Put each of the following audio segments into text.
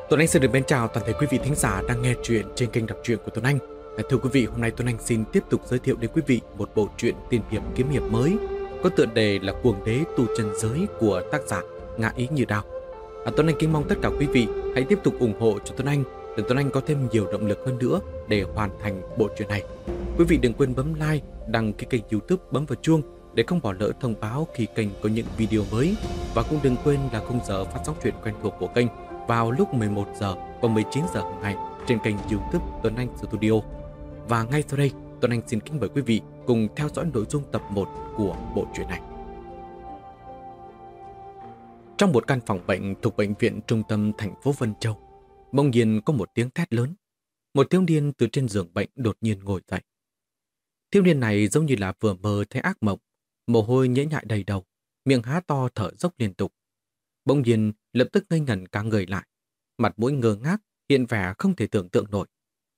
Tuấn Anh xin được mến chào toàn thể quý vị thính giả đang nghe chuyện trên kênh đọc truyện của Tuấn Anh. Thưa quý vị, hôm nay Tuấn Anh xin tiếp tục giới thiệu đến quý vị một bộ truyện tiên hiệp kiếm hiệp mới có tựa đề là Cuồng Đế Tu Chân Giới của tác giả Ngạ Ý Như Đao. Tuấn Anh kính mong tất cả quý vị hãy tiếp tục ủng hộ cho Tuấn Anh để Tuấn Anh có thêm nhiều động lực hơn nữa để hoàn thành bộ truyện này. Quý vị đừng quên bấm like, đăng ký kênh YouTube, bấm vào chuông để không bỏ lỡ thông báo khi kênh có những video mới, và cũng đừng quên là khung giờ phát sóng truyện quen thuộc của kênh vào lúc 11 giờ và 19 giờ hàng ngày trên kênh YouTube Tuấn Anh Studio. Và ngay sau đây, Tuấn Anh xin kính mời quý vị cùng theo dõi nội dung tập 1 của bộ truyện này. Trong một căn phòng bệnh thuộc bệnh viện trung tâm thành phố Vân Châu, bỗng nhiên có một tiếng thét lớn. Một thiếu niên từ trên giường bệnh đột nhiên ngồi dậy. Thiếu niên này giống như là vừa mơ thấy ác mộng, mồ hôi nhễ nhại đầy đầu, miệng há to thở dốc liên tục. Bỗng nhiên lập tức ngây ngẩn cả người lại, mặt mũi ngơ ngác, hiện vẻ không thể tưởng tượng nổi.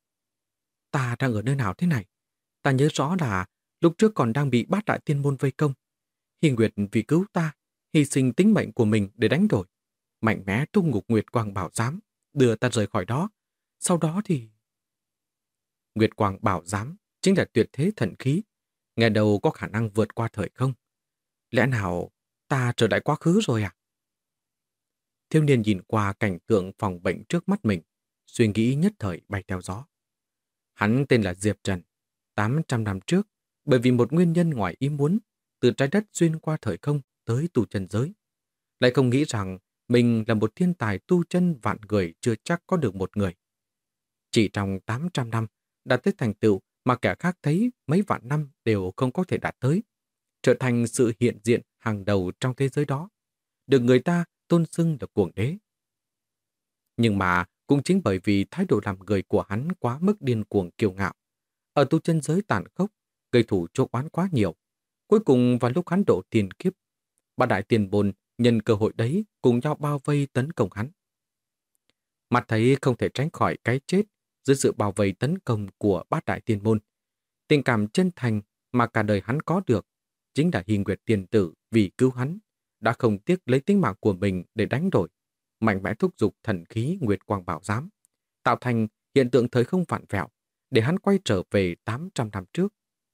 Ta đang ở nơi nào thế này? Ta nhớ rõ là lúc trước còn đang bị Bát Đại Tiên Môn vây công. Hy Nguyệt vì cứu ta, hy sinh tính mệnh của mình để đánh đổi, mạnh mẽ tung ngục Nguyệt Quang Bảo Giám, đưa ta rời khỏi đó. Sau đó thì... Nguyệt Quang Bảo Giám chính là tuyệt thế thần khí, nghe đầu có khả năng vượt qua thời không. Lẽ nào ta trở lại quá khứ rồi à? Thiếu niên nhìn qua cảnh tượng phòng bệnh trước mắt mình, suy nghĩ nhất thời bay theo gió. Hắn tên là Diệp Trần. 800 năm trước, bởi vì một nguyên nhân ngoài ý muốn, từ trái đất xuyên qua thời không tới tu chân giới. Lại không nghĩ rằng mình là một thiên tài tu chân vạn người chưa chắc có được một người. Chỉ trong 800 năm, đạt tới thành tựu mà kẻ khác thấy mấy vạn năm đều không có thể đạt tới, trở thành sự hiện diện hàng đầu trong thế giới đó, được người ta tôn xưng là Cuồng Đế. Nhưng mà cũng chính bởi vì thái độ làm người của hắn quá mức điên cuồng kiêu ngạo, ở tu chân giới tàn khốc, gây thủ chuốc oán quá nhiều. Cuối cùng vào lúc hắn độ tiền kiếp, Bát Đại Tiên Môn nhân cơ hội đấy cùng nhau bao vây tấn công hắn. Mặt thấy không thể tránh khỏi cái chết dưới sự bao vây tấn công của Bát Đại Tiên Môn, tình cảm chân thành mà cả đời hắn có được chính là Hy Nguyệt Tiên Tử vì cứu hắn đã không tiếc lấy tính mạng của mình để đánh đổi, mạnh mẽ thúc giục thần khí Nguyệt Quang Bảo Giám, tạo thành hiện tượng thời không vặn vẹo để hắn quay trở về 800 năm trước.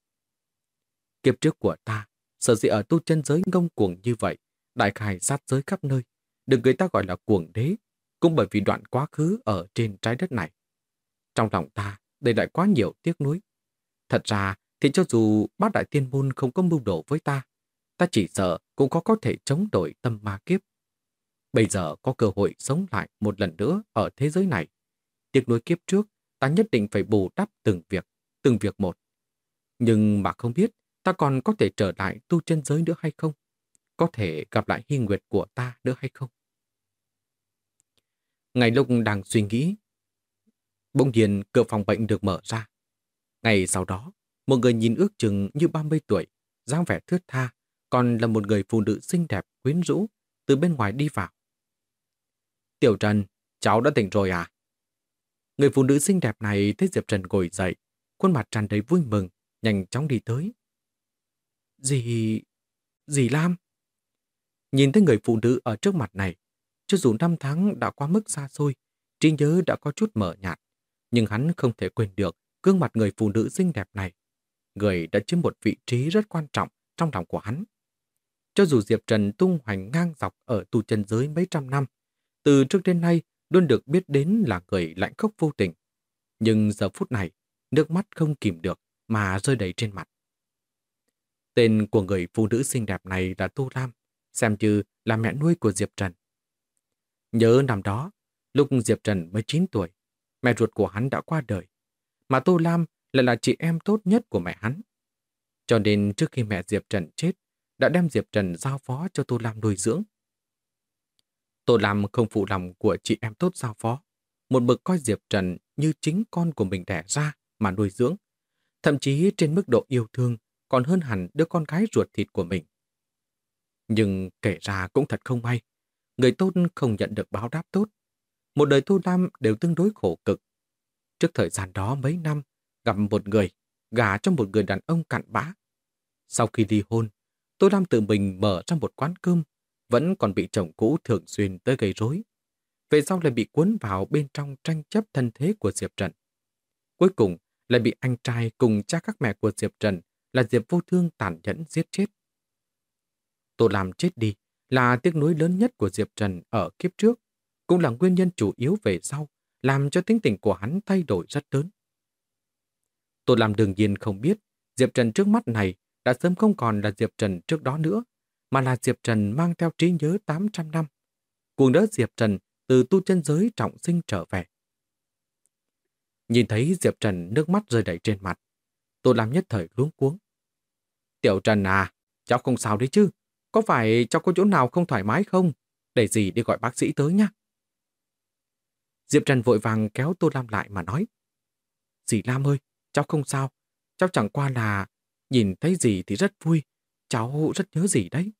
Kiếp trước của ta, sở dĩ ở tu chân giới ngông cuồng như vậy, đại khai sát giới khắp nơi, được người ta gọi là Cuồng Đế, cũng bởi vì đoạn quá khứ ở trên trái đất này. Trong lòng ta, đây lại quá nhiều tiếc nuối. Thật ra thì cho dù Bát Đại Tiên Môn không có mưu đồ với ta, ta chỉ sợ cũng có thể chống đổi tâm ma kiếp. Bây giờ có cơ hội sống lại một lần nữa ở thế giới này. Tiếc nuối kiếp trước, ta nhất định phải bù đắp từng việc một. Nhưng mà không biết ta còn có thể trở lại tu chân giới nữa hay không? Có thể gặp lại Hy Nguyệt của ta nữa hay không? Ngay lúc đang suy nghĩ, bỗng nhiên cửa phòng bệnh được mở ra. Ngày sau đó, một người nhìn ước chừng như 30 tuổi, dáng vẻ thướt tha, còn là một người phụ nữ xinh đẹp quyến rũ, từ bên ngoài đi vào. Tiểu Trần, cháu đã tỉnh rồi à? Người phụ nữ xinh đẹp này thấy Diệp Trần ngồi dậy, khuôn mặt tràn đầy vui mừng, nhanh chóng đi tới. Dì Lam? Nhìn thấy người phụ nữ ở trước mặt này, cho dù năm tháng đã quá mức xa xôi, trí nhớ đã có chút mờ nhạt, nhưng hắn không thể quên được gương mặt người phụ nữ xinh đẹp này. Người đã chiếm một vị trí rất quan trọng trong lòng của hắn. Cho dù Diệp Trần tung hoành ngang dọc ở tu chân giới mấy trăm năm, từ trước đến nay luôn được biết đến là người lạnh khốc vô tình, nhưng giờ phút này, nước mắt không kìm được mà rơi đầy trên mặt. Tên của người phụ nữ xinh đẹp này là Tô Lam, xem như là mẹ nuôi của Diệp Trần. Nhớ năm đó, lúc Diệp Trần mới 9 tuổi, mẹ ruột của hắn đã qua đời, mà Tô Lam lại là chị em tốt nhất của mẹ hắn. Cho nên trước khi mẹ Diệp Trần chết, đã đem Diệp Trần giao phó cho Tô Lam nuôi dưỡng. Tô Lam không phụ lòng của chị em tốt giao phó, một mực coi Diệp Trần như chính con của mình đẻ ra mà nuôi dưỡng, thậm chí trên mức độ yêu thương còn hơn hẳn đứa con gái ruột thịt của mình. Nhưng kể ra cũng thật không may, người tốt không nhận được báo đáp tốt. Một đời Tô Lam đều tương đối khổ cực. Trước thời gian đó mấy năm, gặp một người, gả cho một người đàn ông cặn bã. Sau khi ly hôn, Tô Lam tự mình mở ra một quán cơm, vẫn còn bị chồng cũ thường xuyên tới gây rối. về sau lại bị cuốn vào bên trong tranh chấp thân thế của Diệp Trần. Cuối cùng lại bị anh trai cùng cha các mẹ của Diệp Trần là Diệp Vô Thương tàn nhẫn giết chết. Tô Lam chết đi là tiếc nuối lớn nhất của Diệp Trần ở kiếp trước, cũng là nguyên nhân chủ yếu về sau làm cho tính tình của hắn thay đổi rất lớn. Tô Lam đương nhiên không biết Diệp Trần trước mắt này đã sớm không còn là Diệp Trần trước đó nữa, mà là Diệp Trần mang theo trí nhớ 800 năm, cuồng đỡ Diệp Trần từ tu chân giới trọng sinh trở về. Nhìn thấy Diệp Trần nước mắt rơi đầy trên mặt, Tô Lam nhất thời luống cuống. Tiểu Trần à, cháu không sao đấy chứ? Có phải cháu có chỗ nào không thoải mái không? Để dì đi gọi bác sĩ tới nhá. Diệp Trần vội vàng kéo Tô Lam lại mà nói. Dì Lam ơi, cháu không sao. Cháu chẳng qua là nhìn thấy dì thì rất vui. Cháu rất nhớ dì đấy.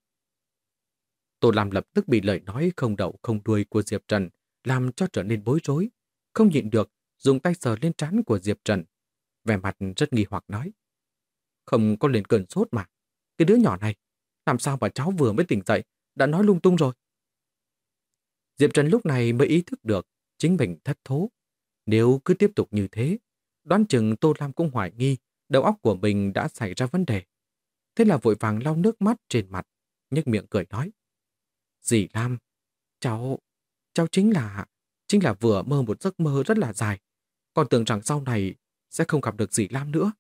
Tô Lam lập tức bị lời nói không đầu không đuôi của Diệp Trần làm cho trở nên bối rối. Không nhịn được, dùng tay sờ lên trán của Diệp Trần. Vẻ mặt rất nghi hoặc nói. Không có lên cơn sốt mà. Cái đứa nhỏ này, làm sao mà cháu vừa mới tỉnh dậy đã nói lung tung rồi. Diệp Trần lúc này mới ý thức được chính mình thất thố. Nếu cứ tiếp tục như thế, đoán chừng Tô Lam cũng hoài nghi đầu óc của mình đã xảy ra vấn đề. Thế là vội vàng lau nước mắt trên mặt, nhếch miệng cười nói. Dì Lam, cháu chính là vừa mơ một giấc mơ rất là dài, còn tưởng rằng sau này sẽ không gặp được dì Lam nữa.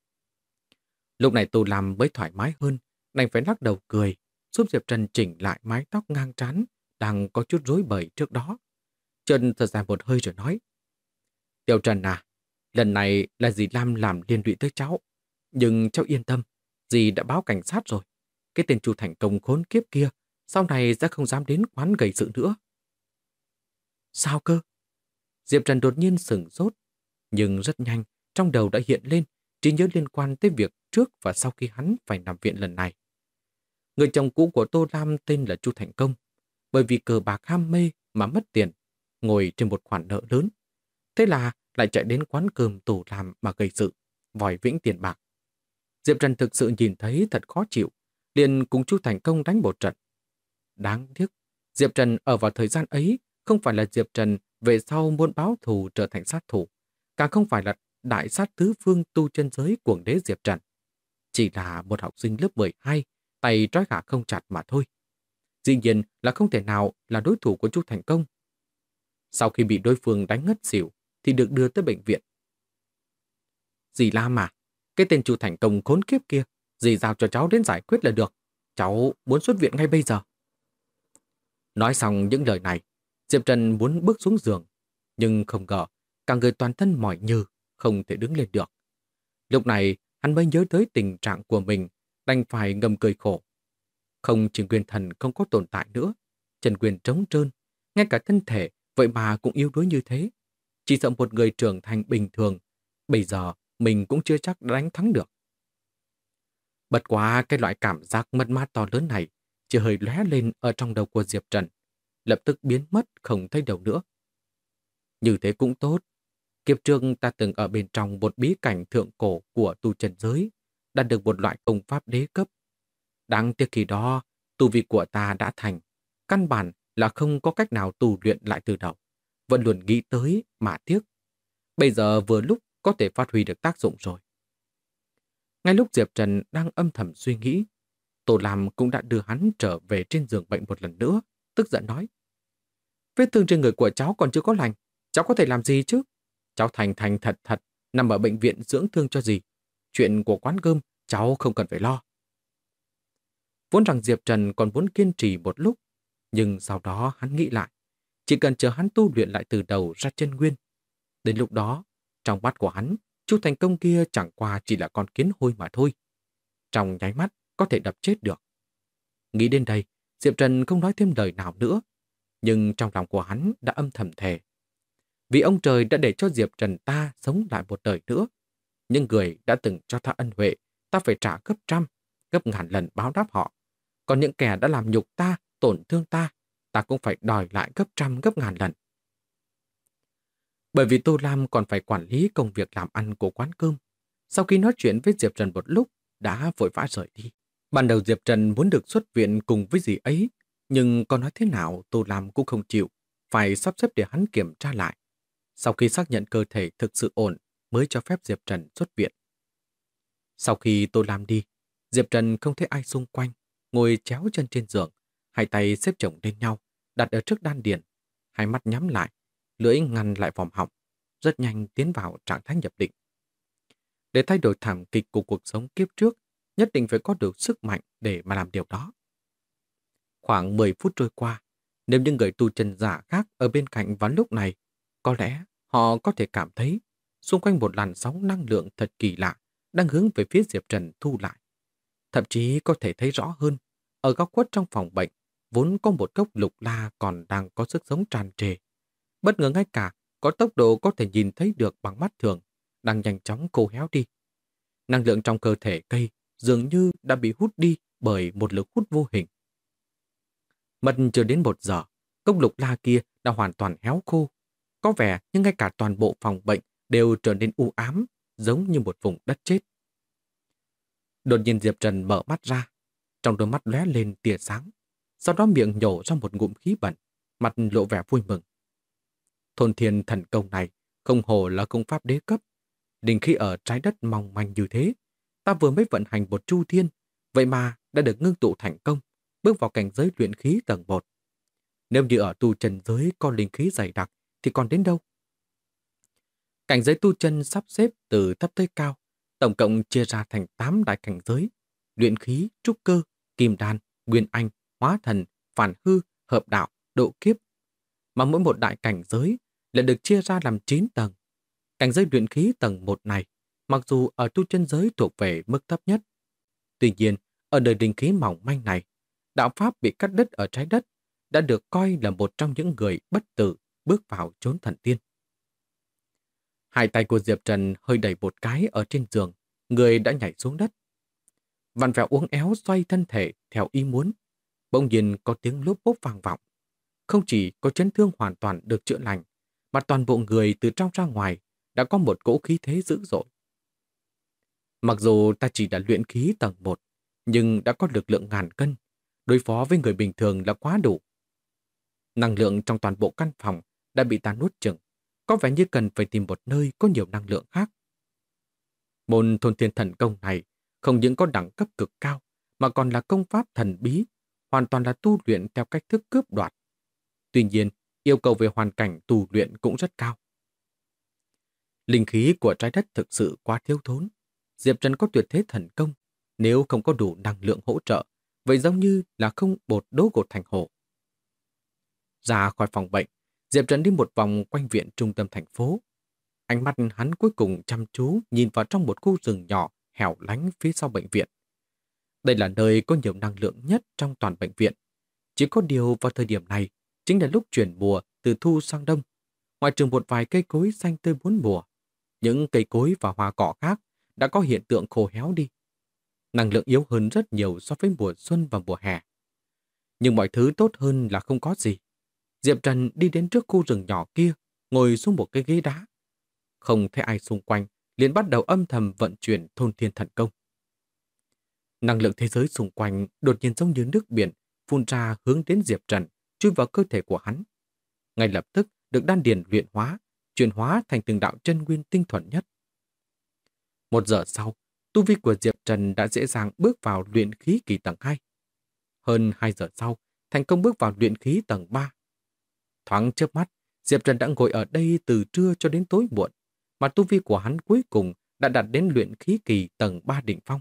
Lúc này Tô Lam mới thoải mái hơn, đành phải lắc đầu cười, giúp Diệp Trần chỉnh lại mái tóc ngang trán đang có chút rối bời trước đó. Trần thở dài một hơi rồi nói. Tiểu Trần à, lần này là dì Lam làm liên lụy tới cháu, nhưng cháu yên tâm, dì đã báo cảnh sát rồi. Cái tên Chu Thành Công khốn kiếp kia sau này sẽ không dám đến quán gây sự nữa. Sao cơ? Diệp Trần đột nhiên sửng sốt, nhưng rất nhanh trong đầu đã hiện lên trí nhớ liên quan tới việc trước và sau khi hắn phải nằm viện lần này. Người chồng cũ của Tô Lam tên là Chu Thành Công, bởi vì cờ bạc ham mê mà mất tiền, ngồi trên một khoản nợ lớn. Thế là lại chạy đến quán cơm Tô Lam mà gây sự, vòi vĩnh tiền bạc. Diệp Trần thực sự nhìn thấy thật khó chịu, liền cùng Chu Thành Công đánh một trận. Đáng tiếc, Diệp Trần ở vào thời gian ấy không phải là Diệp Trần về sau muốn báo thù trở thành sát thủ, càng không phải là đại sát tứ phương tu chân giới cuồng đế Diệp Trần. Chỉ là một học sinh lớp 12, tay trói gà không chặt mà thôi. Dĩ nhiên là không thể nào là đối thủ của Chu Thành Công. Sau khi bị đối phương đánh ngất xỉu thì được đưa tới bệnh viện. Dì Lam mà, cái tên Chu Thành Công khốn kiếp kia, dì giao cho cháu đến giải quyết là được. Cháu muốn xuất viện ngay bây giờ. Nói xong những lời này, Diệp Trần muốn bước xuống giường, nhưng không ngờ cả người toàn thân mỏi nhừ, không thể đứng lên được. Lúc này hắn mới nhớ tới tình trạng của mình, đành phải ngầm cười khổ. Không chỉ nguyên thần không có tồn tại nữa, chân quyền trống trơn, ngay cả thân thể vậy mà cũng yếu đuối như thế. Chỉ sợ một người trưởng thành bình thường, bây giờ mình cũng chưa chắc đã đánh thắng được. Bật quá cái loại cảm giác mất mát to lớn này chỉ hơi lóe lên ở trong đầu của Diệp Trần, lập tức biến mất không thấy đâu nữa. Như thế cũng tốt. Kiếp trước ta từng ở bên trong một bí cảnh thượng cổ của tu chân giới, đạt được một loại công pháp đế cấp. Đáng tiếc khi đó, tu vi của ta đã thành, căn bản là không có cách nào tu luyện lại từ đầu. Vẫn luôn nghĩ tới mà tiếc. Bây giờ vừa lúc có thể phát huy được tác dụng rồi. Ngay lúc Diệp Trần đang âm thầm suy nghĩ, Tô Lam cũng đã đưa hắn trở về trên giường bệnh một lần nữa, tức giận nói. Vết thương trên người của cháu còn chưa có lành, cháu có thể làm gì chứ? Cháu thành thành thật thật, nằm ở bệnh viện dưỡng thương cho gì. Chuyện của quán cơm, cháu không cần phải lo. Vốn rằng Diệp Trần còn muốn kiên trì một lúc, nhưng sau đó hắn nghĩ lại. Chỉ cần chờ hắn tu luyện lại từ đầu ra chân nguyên. Đến lúc đó, trong mắt của hắn, Chu Thành Công kia chẳng qua chỉ là con kiến hôi mà thôi. Trong nháy mắt, có thể đập chết được. Nghĩ đến đây, Diệp Trần không nói thêm lời nào nữa, nhưng trong lòng của hắn đã âm thầm thề. Vì ông trời đã để cho Diệp Trần ta sống lại một đời nữa. Nhưng người đã từng cho ta ân huệ, ta phải trả gấp trăm, gấp ngàn lần báo đáp họ. Còn những kẻ đã làm nhục ta, tổn thương ta, ta cũng phải đòi lại gấp trăm, gấp ngàn lần. Bởi vì Tô Lam còn phải quản lý công việc làm ăn của quán cơm. Sau khi nói chuyện với Diệp Trần một lúc, đã vội vã rời đi. Ban đầu Diệp Trần muốn được xuất viện cùng với dì ấy, nhưng có nói thế nào Tô Lam cũng không chịu, phải sắp xếp để hắn kiểm tra lại. Sau khi xác nhận cơ thể thực sự ổn mới cho phép Diệp Trần xuất viện. Sau khi Tô Lam đi, Diệp Trần không thấy ai xung quanh, ngồi chéo chân trên giường, hai tay xếp chồng lên nhau, đặt ở trước đan điền, hai mắt nhắm lại, lưỡi ngăn lại vòm họng, rất nhanh tiến vào trạng thái nhập định. Để thay đổi thảm kịch của cuộc sống kiếp trước, nhất định phải có được sức mạnh để mà làm điều đó. Khoảng 10 phút trôi qua, nếu những người tu chân giả khác ở bên cạnh vào lúc này, có lẽ họ có thể cảm thấy xung quanh một làn sóng năng lượng thật kỳ lạ đang hướng về phía Diệp Trần thu lại. Thậm chí có thể thấy rõ hơn, ở góc khuất trong phòng bệnh, vốn có một cốc lục la còn đang có sức sống tràn trề. Bất ngờ ngay cả có tốc độ có thể nhìn thấy được bằng mắt thường, đang nhanh chóng khô héo đi. Năng lượng trong cơ thể cây dường như đã bị hút đi bởi một lực hút vô hình. Mất chưa đến 1 giờ, cốc lục la kia đã hoàn toàn héo khô. Có vẻ như ngay cả toàn bộ phòng bệnh đều trở nên u ám, giống như một vùng đất chết. Đột nhiên Diệp Trần mở mắt ra, trong đôi mắt lóe lên tia sáng, sau đó miệng nhổ ra một ngụm khí bẩn, mặt lộ vẻ vui mừng. Thôn thiên thần công này không hổ là công pháp đế cấp. Linh khí ở trái đất mong manh như thế, ta vừa mới vận hành một chu thiên, vậy mà đã được ngưng tụ thành công, bước vào cảnh giới luyện khí tầng 1. Nếu như ở tu chân giới có linh khí dày đặc thì còn đến đâu? Cảnh giới tu chân sắp xếp từ thấp tới cao, tổng cộng chia ra thành 8 đại cảnh giới: luyện khí, trúc cơ, kim đan, nguyên anh, hóa thần, phản hư, hợp đạo, độ kiếp. Mà mỗi một đại cảnh giới lại được chia ra làm 9 tầng. Cảnh giới luyện khí tầng 1 này, mặc dù ở tu chân giới thuộc về mức thấp nhất, tuy nhiên ở đời linh khí mỏng manh này, đạo pháp bị cắt đứt ở trái đất đã được coi là một trong những người bất tử bước vào chốn thần tiên. Hai tay của Diệp Trần hơi đẩy một cái ở trên giường, người đã nhảy xuống đất. Vặn vẹo uốn éo xoay thân thể theo ý muốn, bỗng nhiên có tiếng lốp bốp vang vọng. Không chỉ có chấn thương hoàn toàn được chữa lành, mà toàn bộ người từ trong ra ngoài đã có một cỗ khí thế dữ dội. Mặc dù ta chỉ đã luyện khí tầng 1, nhưng đã có lực lượng ngàn cân, đối phó với người bình thường là quá đủ. Năng lượng trong toàn bộ căn phòng đã bị ta nuốt chửng, có vẻ như cần phải tìm một nơi có nhiều năng lượng khác. Môn thôn thiên thần công này không những có đẳng cấp cực cao, mà còn là công pháp thần bí, hoàn toàn là tu luyện theo cách thức cướp đoạt. Tuy nhiên, yêu cầu về hoàn cảnh tu luyện cũng rất cao. Linh khí của trái đất thực sự quá thiếu thốn. Diệp Trần có tuyệt thế thần công, nếu không có đủ năng lượng hỗ trợ, vậy giống như là không bột đố gột thành hồ. Ra khỏi phòng bệnh, Diệp Trần đi một vòng quanh viện trung tâm thành phố. Ánh mắt hắn cuối cùng chăm chú nhìn vào trong một khu rừng nhỏ hẻo lánh phía sau bệnh viện. Đây là nơi có nhiều năng lượng nhất trong toàn bệnh viện. Chỉ có điều vào thời điểm này chính là lúc chuyển mùa từ thu sang đông. Ngoài trừ một vài cây cối xanh tươi bốn mùa, những cây cối và hoa cỏ khác đã có hiện tượng khô héo đi. Năng lượng yếu hơn rất nhiều so với mùa xuân và mùa hè. Nhưng mọi thứ tốt hơn là không có gì. Diệp Trần đi đến trước khu rừng nhỏ kia, ngồi xuống một cái ghế đá. Không thấy ai xung quanh, liền bắt đầu âm thầm vận chuyển thôn thiên thần công. Năng lượng thế giới xung quanh đột nhiên giống như nước biển, phun ra hướng đến Diệp Trần, chui vào cơ thể của hắn. Ngay lập tức được đan điền luyện hóa, chuyển hóa thành từng đạo chân nguyên tinh thuần nhất. 1 giờ sau, tu vi của Diệp Trần đã dễ dàng bước vào luyện khí kỳ tầng 2. Hơn 2 giờ sau, thành công bước vào luyện khí tầng 3. Thoáng chớp mắt, Diệp Trần đã ngồi ở đây từ trưa cho đến tối muộn, mà tu vi của hắn cuối cùng đã đạt đến luyện khí kỳ tầng 3 đỉnh phong.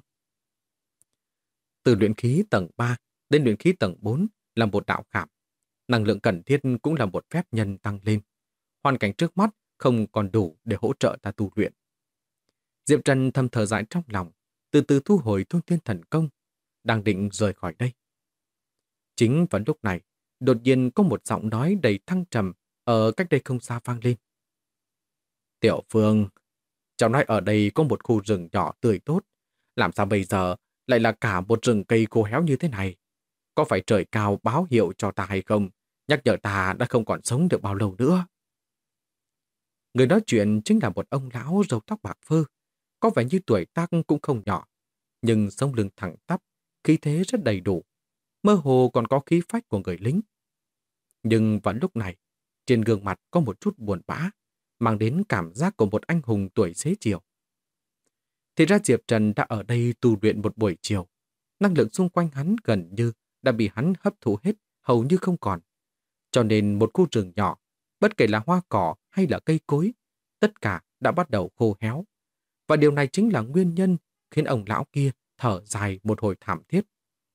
Từ luyện khí tầng 3 đến luyện khí tầng 4 là một đạo khảm. Năng lượng cần thiết cũng là một phép nhân tăng lên. Hoàn cảnh trước mắt không còn đủ để hỗ trợ ta tu luyện. Diệp Trần thầm thở dài trong lòng, từ từ thu hồi thôn thiên thần công, đang định rời khỏi đây. Chính vào lúc này, đột nhiên có một giọng nói đầy thăng trầm ở cách đây không xa vang lên. Tiểu Phương, cháu nói ở đây có một khu rừng nhỏ tươi tốt, làm sao bây giờ lại là cả một rừng cây khô héo như thế này? Có phải trời cao báo hiệu cho ta hay không? Nhắc nhở ta đã không còn sống được bao lâu nữa. Người nói chuyện chính là một ông lão râu tóc bạc phơ, có vẻ như tuổi tác cũng không nhỏ, nhưng sống lưng thẳng tắp, khí thế rất đầy đủ, mơ hồ còn có khí phách của người lính. Nhưng vào lúc này, trên gương mặt có một chút buồn bã, mang đến cảm giác của một anh hùng tuổi xế chiều. Thì ra Diệp Trần đã ở đây tu luyện một buổi chiều. Năng lượng xung quanh hắn gần như đã bị hắn hấp thụ hết, hầu như không còn. Cho nên một khu rừng nhỏ, bất kể là hoa cỏ hay là cây cối, tất cả đã bắt đầu khô héo. Và điều này chính là nguyên nhân khiến ông lão kia thở dài một hồi thảm thiết.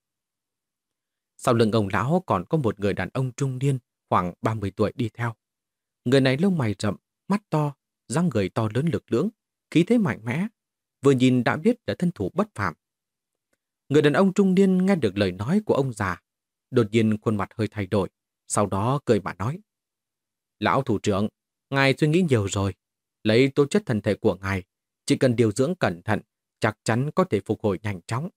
Sau lưng ông lão còn có một người đàn ông trung niên khoảng 30 tuổi đi theo. Người này lông mày rậm, mắt to, dáng người to lớn lực lưỡng, khí thế mạnh mẽ, vừa nhìn đã biết là thân thủ bất phàm. Người đàn ông trung niên nghe được lời nói của ông già, đột nhiên khuôn mặt hơi thay đổi, sau đó cười mà nói: Lão thủ trưởng, ngài suy nghĩ nhiều rồi, lấy tố chất thân thể của ngài, chỉ cần điều dưỡng cẩn thận, chắc chắn có thể phục hồi nhanh chóng.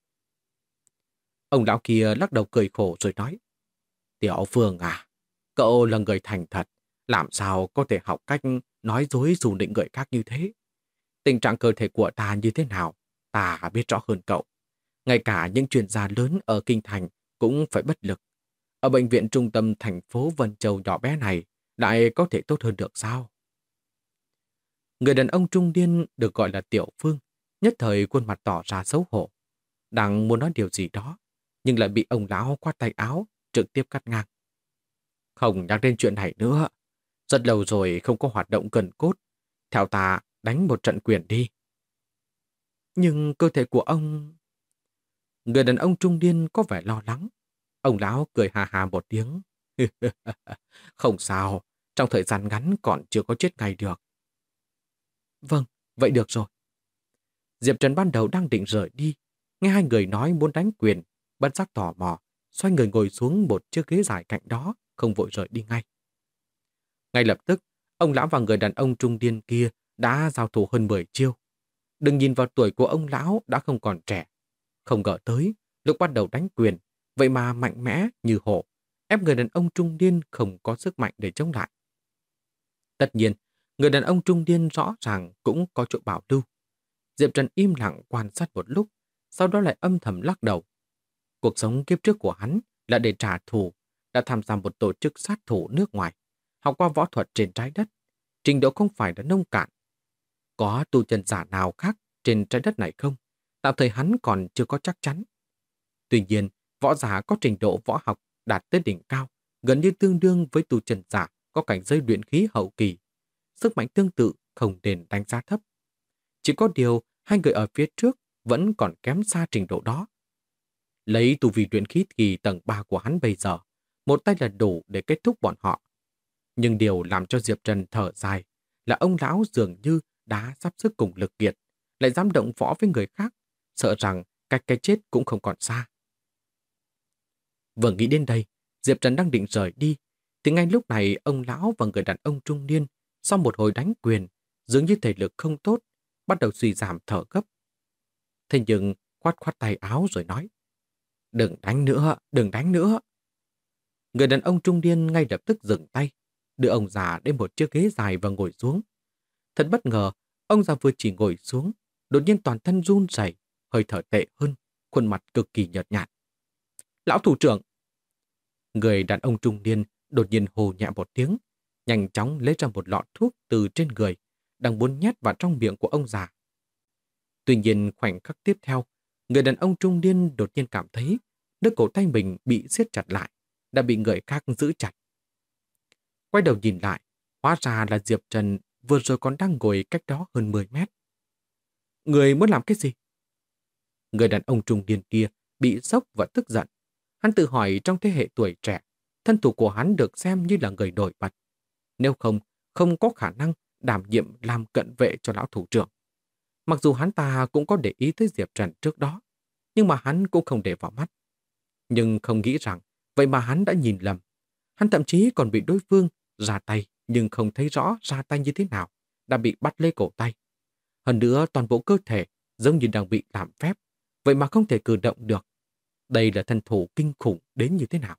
Ông lão kia lắc đầu cười khổ rồi nói: Tiểu Phương à, cậu là người thành thật, làm sao có thể học cách nói dối dù định người khác như thế? Tình trạng cơ thể của ta như thế nào, ta biết rõ hơn cậu. Ngay cả những chuyên gia lớn ở Kinh Thành cũng phải bất lực. Ở bệnh viện trung tâm thành phố Vân Châu nhỏ bé này lại có thể tốt hơn được sao? Người đàn ông trung niên được gọi là Tiểu Phương, nhất thời khuôn mặt tỏ ra xấu hổ. Đang muốn nói điều gì đó, nhưng lại bị ông lão khoát tay áo, trực tiếp cắt ngang. Không nhắc đến chuyện này nữa. Rất lâu rồi không có hoạt động gần cốt. Theo ta đánh một trận quyền đi. Nhưng cơ thể của ông... Người đàn ông trung niên có vẻ lo lắng. Ông lão cười hà hà một tiếng. Không sao, trong thời gian ngắn còn chưa có chết ngay được. Vâng, vậy được rồi. Diệp Trần ban đầu đang định rời đi. Nghe hai người nói muốn đánh quyền, bất giác tò mò, xoay người ngồi xuống một chiếc ghế dài cạnh đó, không vội rời đi ngay. Ngay lập tức, ông lão và người đàn ông trung niên kia đã giao thủ hơn 10 chiêu. Đừng nhìn vào tuổi của ông lão đã không còn trẻ. Không ngờ tới, lúc bắt đầu đánh quyền, vậy mà mạnh mẽ như hổ, ép người đàn ông trung niên không có sức mạnh để chống lại. Tất nhiên, người đàn ông trung niên rõ ràng cũng có chỗ bảo lưu. Diệp Trần im lặng quan sát một lúc, sau đó lại âm thầm lắc đầu. Cuộc sống kiếp trước của hắn là để trả thù, đã tham gia một tổ chức sát thủ nước ngoài, học qua võ thuật trên trái đất, trình độ không phải là nông cạn. Có tu chân giả nào khác trên trái đất này không? Tạm thời hắn còn chưa có chắc chắn. Tuy nhiên, võ giả có trình độ võ học đạt tới đỉnh cao, gần như tương đương với tu chân giả có cảnh giới luyện khí hậu kỳ. Sức mạnh tương tự không nên đánh giá thấp. Chỉ có điều, hai người ở phía trước vẫn còn kém xa trình độ đó. Lấy tu vi luyện khí kỳ tầng 3 của hắn bây giờ, một tay là đủ để kết thúc bọn họ. Nhưng điều làm cho Diệp Trần thở dài là ông lão dường như đã sắp sức cùng lực kiệt, lại dám động võ với người khác, sợ rằng cách cái chết cũng không còn xa. Vừa nghĩ đến đây, Diệp Trần đang định rời đi, thì ngay lúc này ông lão và người đàn ông trung niên sau một hồi đánh quyền, dường như thể lực không tốt, bắt đầu suy giảm thở gấp. Thế nhưng khoát khoát tay áo rồi nói: Đừng đánh nữa, đừng đánh nữa. Người đàn ông trung niên ngay lập tức dừng tay, đưa ông già đến một chiếc ghế dài và ngồi xuống. Thật bất ngờ, ông già vừa chỉ ngồi xuống, đột nhiên toàn thân run rẩy, hơi thở tệ hơn, khuôn mặt cực kỳ nhợt nhạt. Lão thủ trưởng! Người đàn ông trung niên đột nhiên hô nhẹ một tiếng, nhanh chóng lấy ra một lọ thuốc từ trên người, đang muốn nhét vào trong miệng của ông già. Tuy nhiên khoảnh khắc tiếp theo, người đàn ông trung niên đột nhiên cảm thấy đôi cổ tay mình bị siết chặt lại, đã bị người khác giữ chặt. Quay đầu nhìn lại, hóa ra là Diệp Trần vừa rồi còn đang ngồi cách đó hơn 10 mét. Người muốn làm cái gì? Người đàn ông trung niên kia bị sốc và tức giận. Hắn tự hỏi trong thế hệ tuổi trẻ, thân thủ của hắn được xem như là người nổi bật. Nếu không, không có khả năng đảm nhiệm làm cận vệ cho lão thủ trưởng. Mặc dù hắn ta cũng có để ý tới Diệp Trần trước đó, nhưng mà hắn cũng không để vào mắt. Nhưng không nghĩ rằng, vậy mà hắn đã nhìn lầm. Hắn thậm chí còn bị đối phương ra tay nhưng không thấy rõ ra tay như thế nào, đã bị bắt lấy cổ tay. Hơn nữa toàn bộ cơ thể giống như đang bị làm phép, vậy mà không thể cử động được. Đây là thân thủ kinh khủng đến như thế nào?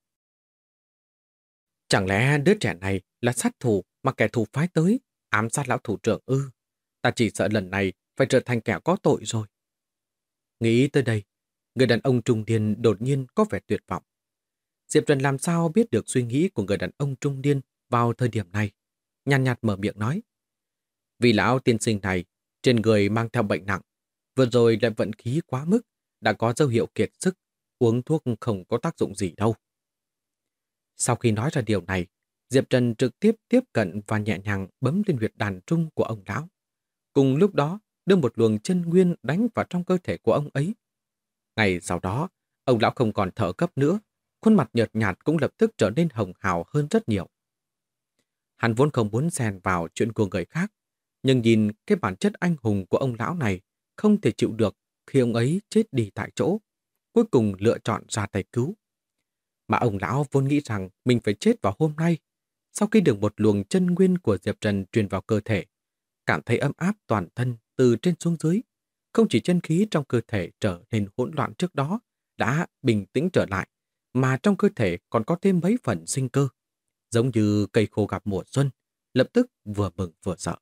Chẳng lẽ đứa trẻ này là sát thủ mà kẻ thù phái tới, ám sát lão thủ trưởng ư? Ta chỉ sợ lần này phải trở thành kẻ có tội rồi. Nghĩ tới đây, người đàn ông trung niên đột nhiên có vẻ tuyệt vọng. Diệp Trần làm sao biết được suy nghĩ của người đàn ông trung niên vào thời điểm này, nhàn nhạt mở miệng nói. Vì lão tiên sinh này, trên người mang theo bệnh nặng, vừa rồi lại vận khí quá mức, đã có dấu hiệu kiệt sức, uống thuốc không có tác dụng gì đâu. Sau khi nói ra điều này, Diệp Trần trực tiếp tiếp cận và nhẹ nhàng bấm lên huyệt đàn trung của ông lão. Cùng lúc đó, đưa một luồng chân nguyên đánh vào trong cơ thể của ông ấy. Ngày sau đó, ông lão không còn thở gấp nữa, khuôn mặt nhợt nhạt cũng lập tức trở nên hồng hào hơn rất nhiều. Hắn vốn không muốn xen vào chuyện của người khác, nhưng nhìn cái bản chất anh hùng của ông lão này không thể chịu được khi ông ấy chết đi tại chỗ, cuối cùng lựa chọn ra tay cứu. Mà ông lão vốn nghĩ rằng mình phải chết vào hôm nay, sau khi được một luồng chân nguyên của Diệp Trần truyền vào cơ thể, cảm thấy ấm áp toàn thân từ trên xuống dưới. Không chỉ chân khí trong cơ thể trở nên hỗn loạn trước đó đã bình tĩnh trở lại, mà trong cơ thể còn có thêm mấy phần sinh cơ, giống như cây khô gặp mùa xuân, lập tức vừa mừng vừa sợ.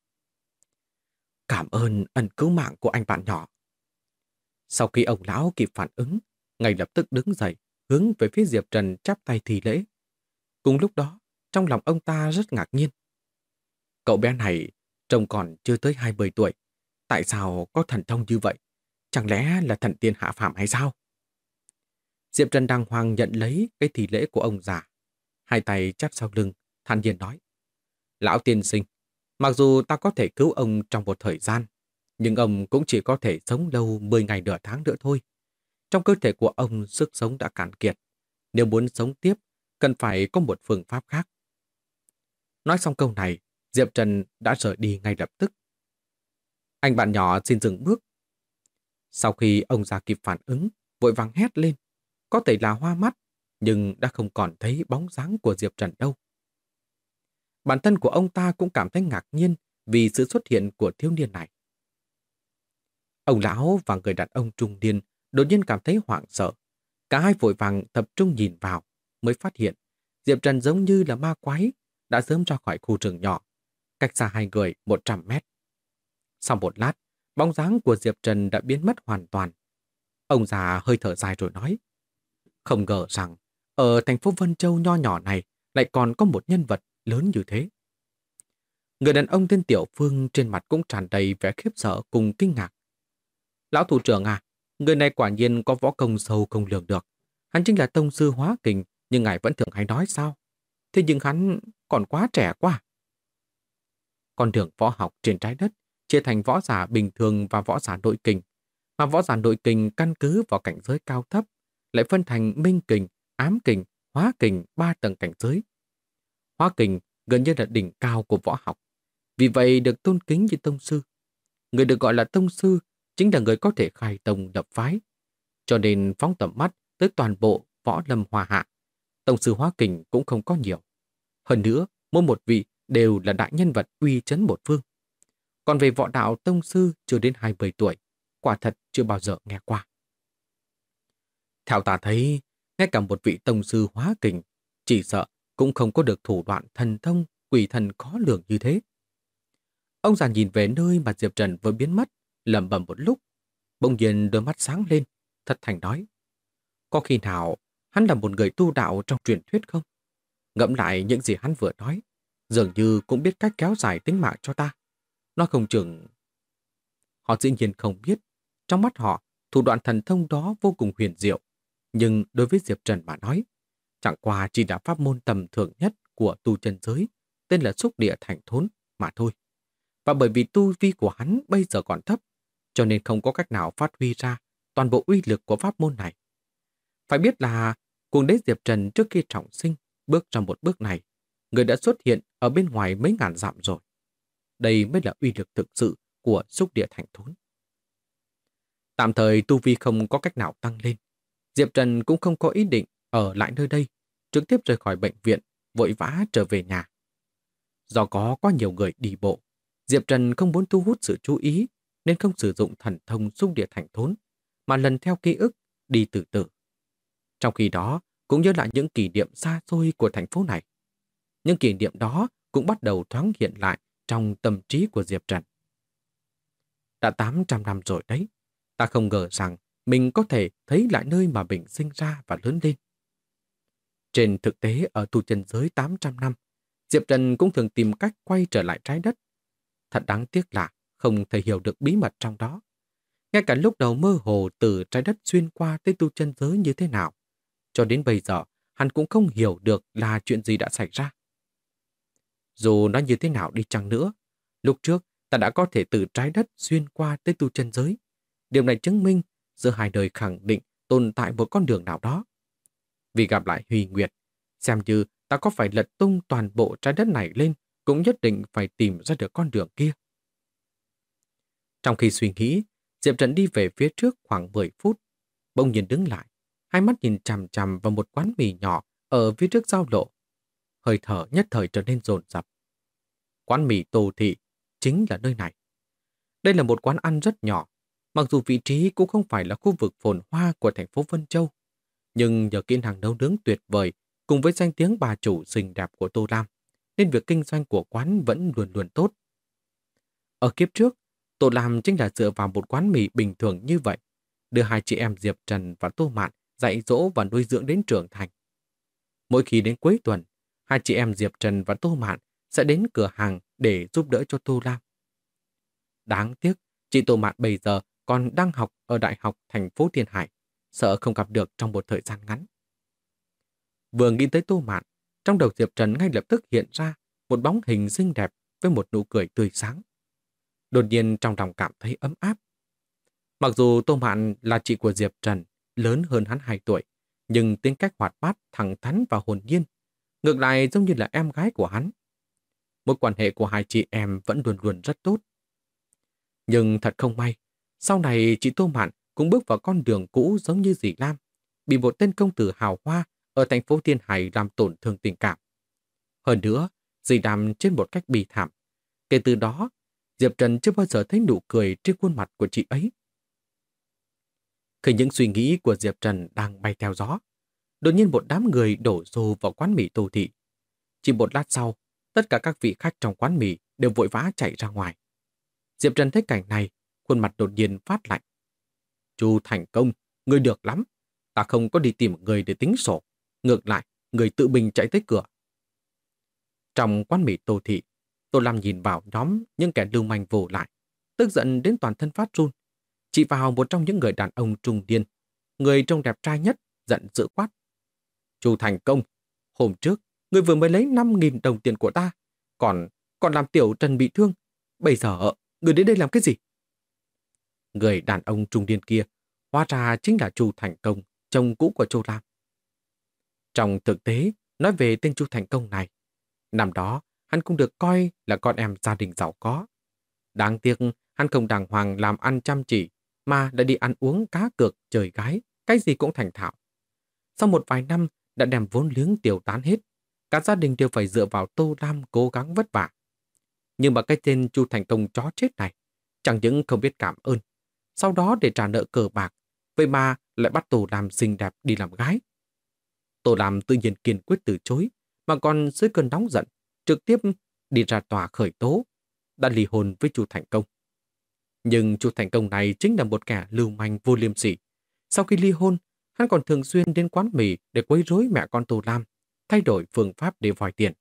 Cảm ơn ân cứu mạng của anh bạn nhỏ. Sau khi ông lão kịp phản ứng, ngay lập tức đứng dậy, hướng về phía Diệp Trần chắp tay thi lễ. Cùng lúc đó, trong lòng ông ta rất ngạc nhiên. Cậu bé này trông còn chưa tới 20 tuổi. Tại sao có thần thông như vậy? Chẳng lẽ là thần tiên hạ phàm hay sao? Diệp Trần đàng hoàng nhận lấy cái thi lễ của ông già. Hai tay chắp sau lưng, thản nhiên nói. Lão tiên sinh, mặc dù ta có thể cứu ông trong một thời gian, nhưng ông cũng chỉ có thể sống lâu 10 ngày nửa tháng nữa thôi. Trong cơ thể của ông sức sống đã cạn kiệt. Nếu muốn sống tiếp, cần phải có một phương pháp khác. Nói xong câu này, Diệp Trần đã rời đi ngay lập tức. Anh bạn nhỏ xin dừng bước. Sau khi ông già kịp phản ứng, vội vàng hét lên. Có thể là hoa mắt, nhưng đã không còn thấy bóng dáng của Diệp Trần đâu. Bản thân của ông ta cũng cảm thấy ngạc nhiên vì sự xuất hiện của thiếu niên này. Ông lão và người đàn ông trung niên đột nhiên cảm thấy hoảng sợ. Cả hai vội vàng tập trung nhìn vào, mới phát hiện Diệp Trần giống như là ma quái, đã sớm ra khỏi khu rừng nhỏ, cách xa hai người 100 mét. Sau một lát, bóng dáng của Diệp Trần đã biến mất hoàn toàn. Ông già hơi thở dài rồi nói, không ngờ rằng ở thành phố Vân Châu nho nhỏ này lại còn có một nhân vật lớn như thế. Người đàn ông tên Tiểu Phương trên mặt cũng tràn đầy vẻ khiếp sợ cùng kinh ngạc. Lão thủ trưởng à, người này quả nhiên có võ công sâu không lường được. Hắn chính là tông sư hóa kình, nhưng ngài vẫn thường hay nói sao? Thế nhưng hắn còn quá trẻ quá. Con đường võ học trên trái đất chia thành võ giả bình thường và võ giả nội kình, mà võ giả nội kình căn cứ vào cảnh giới cao thấp, lại phân thành minh kình, ám kình, hóa kình 3 tầng cảnh giới. Hóa kình gần như là đỉnh cao của võ học, vì vậy được tôn kính như tông sư. Người được gọi là tông sư chính là người có thể khai tông lập phái, cho nên phóng tầm mắt tới toàn bộ võ lâm hoa hạ. Tông sư hóa kình cũng không có nhiều. Hơn nữa, mỗi một vị đều là đại nhân vật uy chấn một phương. Còn về võ đạo tông sư chưa đến 20 tuổi, quả thật chưa bao giờ nghe qua. Theo ta thấy, ngay cả một vị tông sư hóa kình, chỉ sợ cũng không có được thủ đoạn thần thông, quỷ thần khó lường như thế. Ông già nhìn về nơi mà Diệp Trần vừa biến mất, lẩm bẩm một lúc, bỗng nhiên đôi mắt sáng lên, thật thành nói. Có khi nào hắn là một người tu đạo trong truyền thuyết không? Ngẫm lại những gì hắn vừa nói, dường như cũng biết cách kéo dài tính mạng cho ta. Nó không chừng... Họ dĩ nhiên không biết, trong mắt họ, thủ đoạn thần thông đó vô cùng huyền diệu. Nhưng đối với Diệp Trần mà nói, chẳng qua chỉ là pháp môn tầm thường nhất của tu chân giới, tên là xúc địa thành thốn mà thôi. Và bởi vì tu vi của hắn bây giờ còn thấp, cho nên không có cách nào phát huy ra toàn bộ uy lực của pháp môn này. Phải biết là cuồng đế Diệp Trần trước khi trọng sinh bước ra một bước này, người đã xuất hiện ở bên ngoài mấy ngàn dặm rồi. Đây mới là uy lực thực sự của xúc địa thành thốn. Tạm thời tu vi không có cách nào tăng lên, Diệp Trần cũng không có ý định ở lại nơi đây, trực tiếp rời khỏi bệnh viện, vội vã trở về nhà. Do có quá nhiều người đi bộ, Diệp Trần không muốn thu hút sự chú ý nên không sử dụng thần thông xúc địa thành thốn, mà lần theo ký ức đi từ từ. Trong khi đó, cũng nhớ lại những kỷ niệm xa xôi của thành phố này. Những kỷ niệm đó cũng bắt đầu thoáng hiện lại trong tâm trí của Diệp Trần. Đã 800 năm rồi đấy, ta không ngờ rằng mình có thể thấy lại nơi mà mình sinh ra và lớn lên. Trên thực tế ở tu chân giới 800 năm, Diệp Trần cũng thường tìm cách quay trở lại trái đất. Thật đáng tiếc là không thể hiểu được bí mật trong đó. Ngay cả lúc đầu mơ hồ từ trái đất xuyên qua tới tu chân giới như thế nào, cho đến bây giờ hắn cũng không hiểu được là chuyện gì đã xảy ra. Dù nó như thế nào đi chăng nữa, lúc trước ta đã có thể từ trái đất xuyên qua tới tu chân giới. Điều này chứng minh giữa hai đời khẳng định tồn tại một con đường nào đó. Vì gặp lại Huy Nguyệt, xem như ta có phải lật tung toàn bộ trái đất này lên, cũng nhất định phải tìm ra được con đường kia. Trong khi suy nghĩ, Diệp Trần đi về phía trước khoảng 10 phút, bỗng nhiên đứng lại, hai mắt nhìn chằm chằm vào một quán mì nhỏ ở phía trước giao lộ. Hơi thở nhất thời trở nên dồn dập. Quán mì Tô Thị chính là nơi này. Đây là một quán ăn rất nhỏ, mặc dù vị trí cũng không phải là khu vực phồn hoa của thành phố Vân Châu, nhưng nhờ kỹ năng nấu nướng tuyệt vời cùng với danh tiếng bà chủ xinh đẹp của Tô Lam, nên việc kinh doanh của quán vẫn luôn luôn tốt. Ở kiếp trước, Tô Lam chính là dựa vào một quán mì bình thường như vậy, đưa hai chị em Diệp Trần và Tô Mạn dạy dỗ và nuôi dưỡng đến trưởng thành. Mỗi khi đến cuối tuần, hai chị em Diệp Trần và Tô Mạn sẽ đến cửa hàng để giúp đỡ cho Tô Lam. Đáng tiếc, chị Tô Mạn bây giờ còn đang học ở Đại học thành phố Thiên Hải, sợ không gặp được trong một thời gian ngắn. Vừa nghĩ tới Tô Mạn, trong đầu Diệp Trần ngay lập tức hiện ra một bóng hình xinh đẹp với một nụ cười tươi sáng. Đột nhiên trong lòng cảm thấy ấm áp. Mặc dù Tô Mạn là chị của Diệp Trần, lớn hơn hắn 2 tuổi, nhưng tính cách hoạt bát, thẳng thắn và hồn nhiên, ngược lại giống như là em gái của hắn. Mối quan hệ của hai chị em vẫn luôn luôn rất tốt. Nhưng thật không may, sau này chị Tô Mạn cũng bước vào con đường cũ giống như dì Lam, bị một tên công tử hào hoa ở thành phố Thiên Hải làm tổn thương tình cảm. Hơn nữa, dì Lam chết một cách bi thảm. Kể từ đó, Diệp Trần chưa bao giờ thấy nụ cười trên khuôn mặt của chị ấy. Khi những suy nghĩ của Diệp Trần đang bay theo gió, đột nhiên một đám người đổ xô vào quán mì Tô Thị. Chỉ một lát sau, tất cả các vị khách trong quán mì đều vội vã chạy ra ngoài. Diệp Trần thấy cảnh này, khuôn mặt đột nhiên phát lạnh. Chu Thành Công, ngươi được lắm. Ta không có đi tìm người để tính sổ. Ngược lại, người tự mình chạy tới cửa. Trong quán mì Tô Thị, Tô Lam nhìn vào nhóm những kẻ lưu manh vồ lại, tức giận đến toàn thân phát run. Chỉ vào một trong những người đàn ông trung niên, người trông đẹp trai nhất, giận dữ quát. Chu Thành Công, hôm trước, người vừa mới lấy 5.000 đồng tiền của ta, còn làm Tiểu Trần bị thương. Bây giờ, người đến đây làm cái gì? Người đàn ông trung niên kia, hóa ra chính là Chu Thành Công, chồng cũ của Chu Lam. Trong thực tế, nói về tên Chu Thành Công này, năm đó, hắn cũng được coi là con em gia đình giàu có. Đáng tiếc, hắn không đàng hoàng làm ăn chăm chỉ, mà đã đi ăn uống cá cược, chơi gái, cái gì cũng thành thạo. Sau một vài năm, đã đem vốn liếng tiêu tán hết. Cả gia đình đều phải dựa vào Tô Lam cố gắng vất vả. Nhưng mà cái tên Chu Thành Công chó chết này, chẳng những không biết cảm ơn, sau đó để trả nợ cờ bạc, vậy mà lại bắt Tô Lam xinh đẹp đi làm gái. Tô Lam tự nhiên kiên quyết từ chối, mà còn dưới cơn nóng giận, trực tiếp đi ra tòa khởi tố, đã ly hôn với Chu Thành Công. Nhưng Chu Thành Công này chính là một kẻ lưu manh vô liêm sỉ. Sau khi ly hôn, hắn còn thường xuyên đến quán mì để quấy rối mẹ con Tô Lam, thay đổi phương pháp để vòi tiền.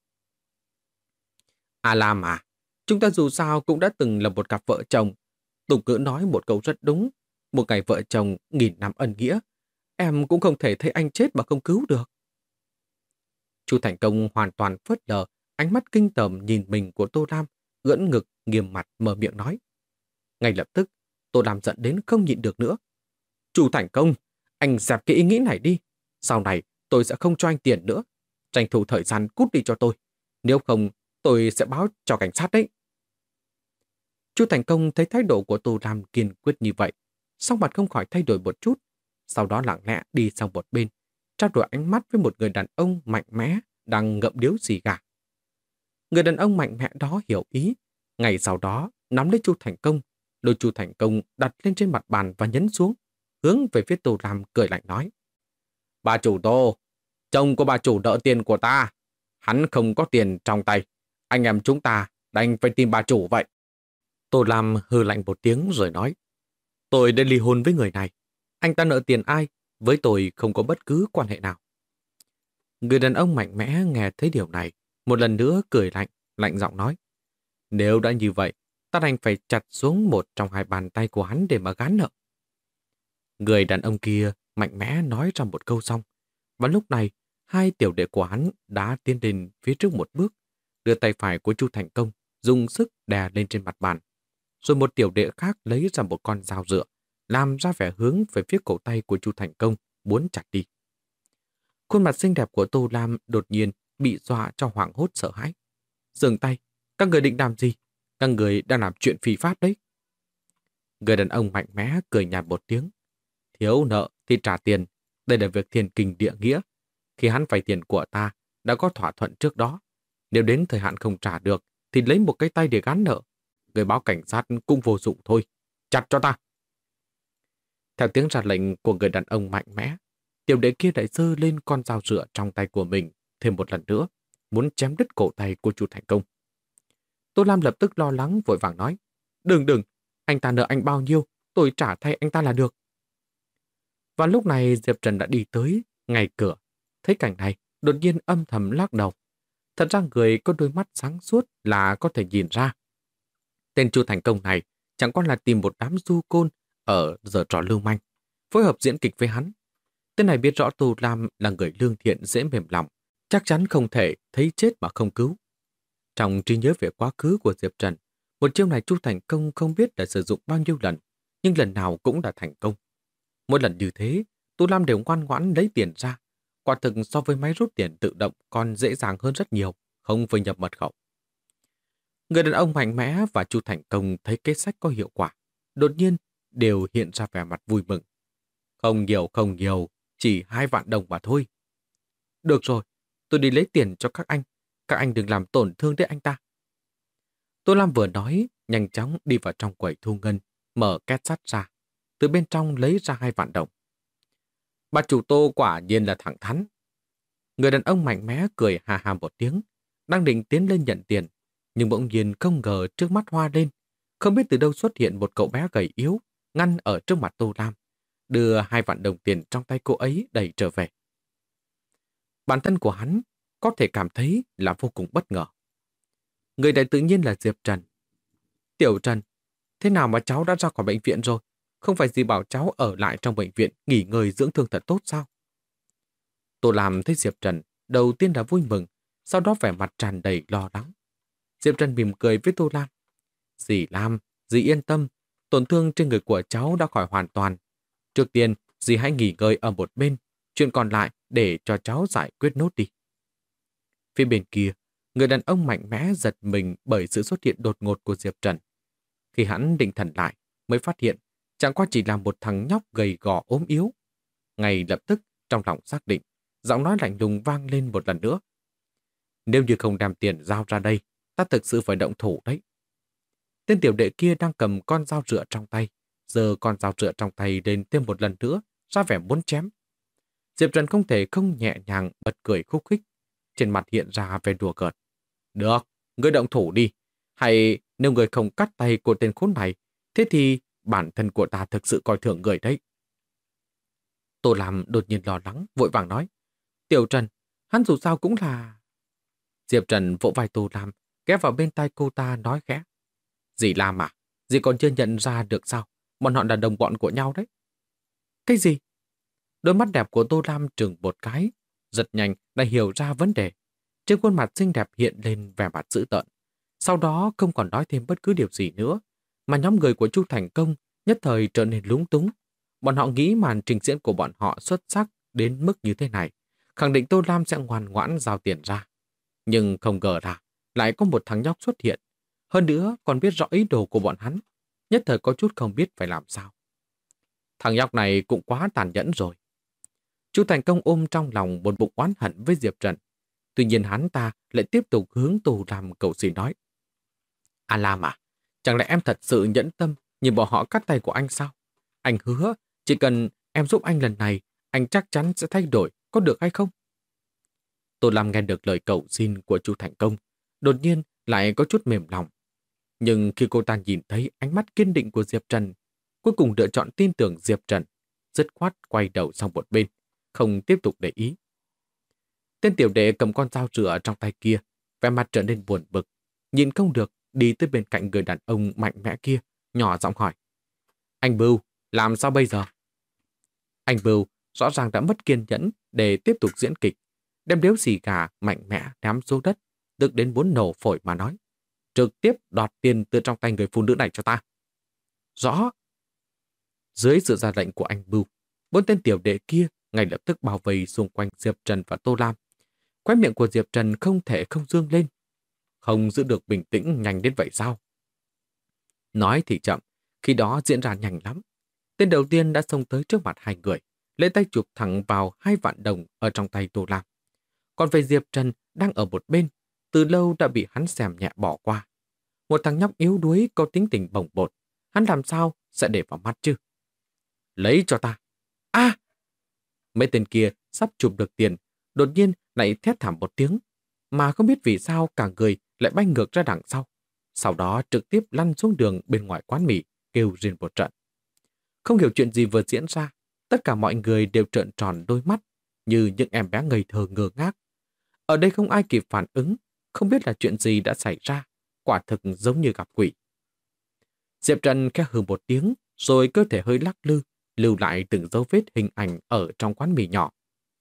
Lam à, chúng ta dù sao cũng đã từng là một cặp vợ chồng. Tục ngữ nói một câu rất đúng, một ngày vợ chồng 1000 năm ân nghĩa. Em cũng không thể thấy anh chết mà không cứu được. Chu Thành Công hoàn toàn phớt lờ ánh mắt kinh tởm nhìn mình của Tô Lam, ưỡn ngực, nghiêm mặt mở miệng nói. Ngay lập tức, Tô Lam giận đến không nhịn được nữa. Chu Thành Công, anh dẹp cái ý nghĩ này đi. Sau này tôi sẽ không cho anh tiền nữa. Tranh thủ thời gian cút đi cho tôi. Nếu không, tôi sẽ báo cho cảnh sát đấy. Chu Thành Công thấy thái độ của Tô Lam kiên quyết như vậy, song mặt không khỏi thay đổi một chút. Sau đó lặng lẽ đi sang một bên, trao đổi ánh mắt với một người đàn ông mạnh mẽ đang ngậm điếu xì gà. Người đàn ông mạnh mẽ đó hiểu ý. Ngày sau đó, nắm lấy Chu Thành Công, lôi Chu Thành Công đặt lên trên mặt bàn và nhấn xuống, hướng về phía Tô Lam cười lạnh nói. Bà chủ Tô, chồng của bà chủ nợ tiền của ta. Hắn không có tiền trong tay. Anh em chúng ta đành phải tìm bà chủ vậy. Tô Lam hừ lạnh một tiếng rồi nói. Tôi đã ly hôn với người này. Anh ta nợ tiền ai? Với tôi không có bất cứ quan hệ nào. Người đàn ông mạnh mẽ nghe thấy điều này, Một lần nữa cười lạnh, lạnh giọng nói. Nếu đã như vậy, ta đành phải chặt xuống một trong hai bàn tay của hắn để mà gán nợ. Người đàn ông kia mạnh mẽ nói ra một câu xong. Và lúc này, hai tiểu đệ của hắn đã tiến đến phía trước một bước, đưa tay phải của Chu Thành Công dùng sức đè lên trên mặt bàn. Rồi một tiểu đệ khác lấy ra một con dao dựa, làm ra vẻ hướng về phía cổ tay của Chu Thành Công, muốn chặt đi. Khuôn mặt xinh đẹp của Tô Lam đột nhiên bị dọa cho hoảng hốt sợ hãi. Dừng tay, các người định làm gì? Các người đang làm chuyện phi pháp đấy. Người đàn ông mạnh mẽ cười nhạt một tiếng. Thiếu nợ thì trả tiền, đây là việc thiên kinh địa nghĩa. Khi hắn vay tiền của ta, đã có thỏa thuận trước đó. Nếu đến thời hạn không trả được, thì lấy một cái tay để gán nợ. Người báo cảnh sát cũng vô dụng thôi. Chặt cho ta! Theo tiếng ra lệnh của người đàn ông mạnh mẽ, tiểu đệ kia lại giơ lên con dao dựa trong tay của mình thêm một lần nữa, muốn chém đứt cổ tay của Chu Thành Công. Tô Lam lập tức lo lắng vội vàng nói, đừng, anh ta nợ anh bao nhiêu, tôi trả thay anh ta là được. Và lúc này Diệp Trần đã đi tới ngay cửa. Thấy cảnh này, đột nhiên âm thầm lắc đầu. Thật ra người có đôi mắt sáng suốt là có thể nhìn ra. Tên Chu Thành Công này chẳng qua là tìm một đám du côn ở giở trò lưu manh, phối hợp diễn kịch với hắn. Tên này biết rõ Tô Lam là người lương thiện dễ mềm lòng, chắc chắn không thể thấy chết mà không cứu. Trong trí nhớ về quá khứ của Diệp Trần, một chiêu này Chu Thành Công không biết đã sử dụng bao nhiêu lần, nhưng lần nào cũng đã thành công. Mỗi lần như thế, Tô Lam đều ngoan ngoãn lấy tiền ra. Quả thực so với máy rút tiền tự động còn dễ dàng hơn rất nhiều, không phải nhập mật khẩu. Người đàn ông mạnh mẽ và Chu Thành Công thấy kế sách có hiệu quả, đột nhiên đều hiện ra vẻ mặt vui mừng. Không nhiều, chỉ 2 vạn đồng mà thôi. Được rồi, tôi đi lấy tiền cho các anh đừng làm tổn thương đến anh ta. Tô Lam vừa nói, nhanh chóng đi vào trong quầy thu ngân, mở két sắt ra, từ bên trong lấy ra 2 vạn đồng. Bà chủ Tô quả nhiên là thẳng thắn. Người đàn ông mạnh mẽ cười hà hà một tiếng, đang định tiến lên nhận tiền, nhưng bỗng nhiên không ngờ trước mắt hoa lên. Không biết từ đâu xuất hiện một cậu bé gầy yếu, ngăn ở trước mặt Tô Lam, đưa 2 vạn đồng tiền trong tay cô ấy đẩy trở về. Bản thân của hắn có thể cảm thấy là vô cùng bất ngờ. Người này tự nhiên là Diệp Trần. Tiểu Trần, thế nào mà cháu đã ra khỏi bệnh viện rồi? Không phải gì bảo cháu ở lại trong bệnh viện nghỉ ngơi dưỡng thương thật tốt sao? Tô Lam thấy Diệp Trần, đầu tiên là vui mừng, sau đó vẻ mặt tràn đầy lo lắng. Diệp Trần mỉm cười với Tô Lam. Dì Lam, dì yên tâm, tổn thương trên người của cháu đã khỏi hoàn toàn. Trước tiên, dì hãy nghỉ ngơi ở một bên, chuyện còn lại để cho cháu giải quyết nốt đi. Phía bên kia, người đàn ông mạnh mẽ giật mình bởi sự xuất hiện đột ngột của Diệp Trần. Khi hắn định thần lại, mới phát hiện chẳng qua chỉ là một thằng nhóc gầy gò ốm yếu. Ngay lập tức, trong lòng xác định, giọng nói lạnh lùng vang lên một lần nữa. Nếu như không đem tiền giao ra đây, ta thực sự phải động thủ đấy. Tên tiểu đệ kia đang cầm con dao rựa trong tay, giơ con dao rựa trong tay lên thêm một lần nữa, ra vẻ muốn chém. Diệp Trần không thể không nhẹ nhàng bật cười khúc khích, trên mặt hiện ra vẻ đùa cợt. Được, ngươi động thủ đi. Hay nếu ngươi không cắt tay của tên khốn này, thế thì bản thân của ta thực sự coi thường người đấy. Tô Lam đột nhiên lo lắng, vội vàng nói. Tiểu Trần, hắn dù sao cũng là... Diệp Trần vỗ vai Tô Lam, ghé vào bên tai cô ta nói khẽ. Dì Lam à, dì còn chưa nhận ra được sao? Bọn họ là đồng bọn của nhau đấy. Cái gì? Đôi mắt đẹp của Tô Lam trừng một cái, giật nhanh đã hiểu ra vấn đề. Trên khuôn mặt xinh đẹp hiện lên vẻ mặt dữ tợn. Sau đó không còn nói thêm bất cứ điều gì nữa, mà nhóm người của Chu Thành Công nhất thời trở nên lúng túng. Bọn họ nghĩ màn trình diễn của bọn họ xuất sắc đến mức như thế này, khẳng định Tô Lam sẽ ngoan ngoãn giao tiền ra. Nhưng không ngờ là lại có một thằng nhóc xuất hiện. Hơn nữa còn biết rõ ý đồ của bọn hắn, nhất thời có chút không biết phải làm sao. Thằng nhóc này cũng quá tàn nhẫn rồi. Chu Thành Công ôm trong lòng một bụng oán hận với Diệp Trần. Tuy nhiên hắn ta lại tiếp tục hướng Tô Lam cầu xin nói. A Lam à, chẳng lẽ em thật sự nhẫn tâm nhìn bọn họ cắt tay của anh sao? Anh hứa, chỉ cần em giúp anh lần này, anh chắc chắn sẽ thay đổi, có được hay không? Tô Lam nghe được lời cầu xin của Chu Thành Công, đột nhiên lại có chút mềm lòng. Nhưng khi cô ta nhìn thấy ánh mắt kiên định của Diệp Trần, cuối cùng lựa chọn tin tưởng Diệp Trần, dứt khoát quay đầu sang một bên, không tiếp tục để ý. Tên tiểu đệ cầm con dao rửa trong tay kia, vẻ mặt trở nên buồn bực, nhìn không được đi tới bên cạnh người đàn ông mạnh mẽ kia, nhỏ giọng hỏi. Anh Bưu, làm sao bây giờ? Anh Bưu rõ ràng đã mất kiên nhẫn để tiếp tục diễn kịch, đem điếu xì gà mạnh mẽ ném xuống đất, tức đến muốn nổ phổi mà nói. Trực tiếp đoạt tiền từ trong tay người phụ nữ này cho ta. Rõ. Dưới sự ra lệnh của anh Bưu, 4 tên tiểu đệ kia ngay lập tức bao vây xung quanh Diệp Trần và Tô Lam. Khóe miệng của Diệp Trần không thể không dương lên. Không giữ được bình tĩnh nhanh đến vậy sao? Nói thì chậm, khi đó diễn ra nhanh lắm. Tên đầu tiên đã xông tới trước mặt hai người, lấy tay chụp thẳng vào 2 vạn đồng ở trong tay Tô Lam. Còn về Diệp Trần đang ở một bên, từ lâu đã bị hắn xèm nhẹ bỏ qua. Một thằng nhóc yếu đuối có tính tình bồng bột, hắn làm sao sẽ để vào mắt chứ? Lấy cho ta. A! Mấy tên kia sắp chụp được tiền, đột nhiên lại thét thảm một tiếng, mà không biết vì sao cả người lại bay ngược ra đằng sau đó trực tiếp lăn xuống đường bên ngoài quán mì, kêu rên một trận. Không hiểu chuyện gì vừa diễn ra, tất cả mọi người đều trợn tròn đôi mắt, như những em bé ngây thơ ngơ ngác. Ở đây không ai kịp phản ứng, không biết là chuyện gì đã xảy ra, quả thực giống như gặp quỷ. Diệp Trần khẽ hừ một tiếng, rồi cơ thể hơi lắc lư, lưu lại từng dấu vết hình ảnh ở trong quán mì nhỏ.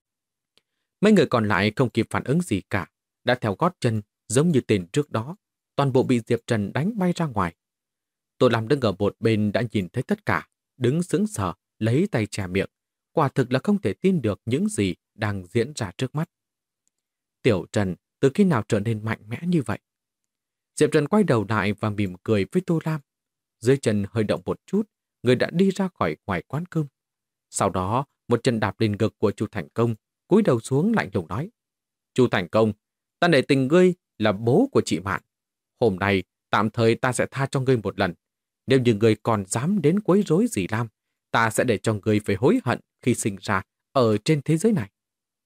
Mấy người còn lại không kịp phản ứng gì cả, đã theo gót chân giống như tên trước đó, toàn bộ bị Diệp Trần đánh bay ra ngoài. Tô Lam đứng ở một bên đã nhìn thấy tất cả, đứng sững sờ, lấy tay che miệng, quả thực là không thể tin được những gì đang diễn ra trước mắt. Tiểu Trần từ khi nào trở nên mạnh mẽ như vậy? Diệp Trần quay đầu lại và mỉm cười với Tô Lam. Dưới chân hơi động một chút, người đã đi ra khỏi ngoài quán cơm. Sau đó, một chân đạp lên ngực của Chu Thành Công, cúi đầu xuống lạnh lùng nói. Chu Thành Công, ta nể tình ngươi là bố của chị Mạn. Hôm nay, tạm thời ta sẽ tha cho ngươi một lần. Nếu như ngươi còn dám đến quấy rối dì Lam, ta sẽ để cho ngươi phải hối hận khi sinh ra ở trên thế giới này.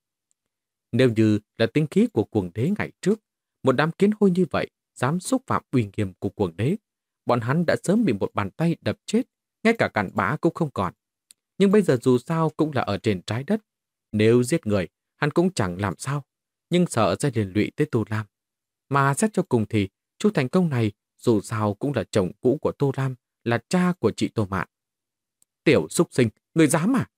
Nếu như là tinh khí của cuồng đế ngày trước, một đám kiến hôi như vậy dám xúc phạm uy nghiêm của cuồng đế, bọn hắn đã sớm bị một bàn tay đập chết, ngay cả cặn bã cũng không còn. Nhưng bây giờ dù sao cũng là ở trên trái đất. Nếu giết người, hắn cũng chẳng làm sao, nhưng sợ sẽ liên lụy tới Tô Lam. Mà xét cho cùng thì, Chu Thành Công này dù sao cũng là chồng cũ của Tô Lam, là cha của chị Tô Mạn. Tiểu xúc sinh, người dám à?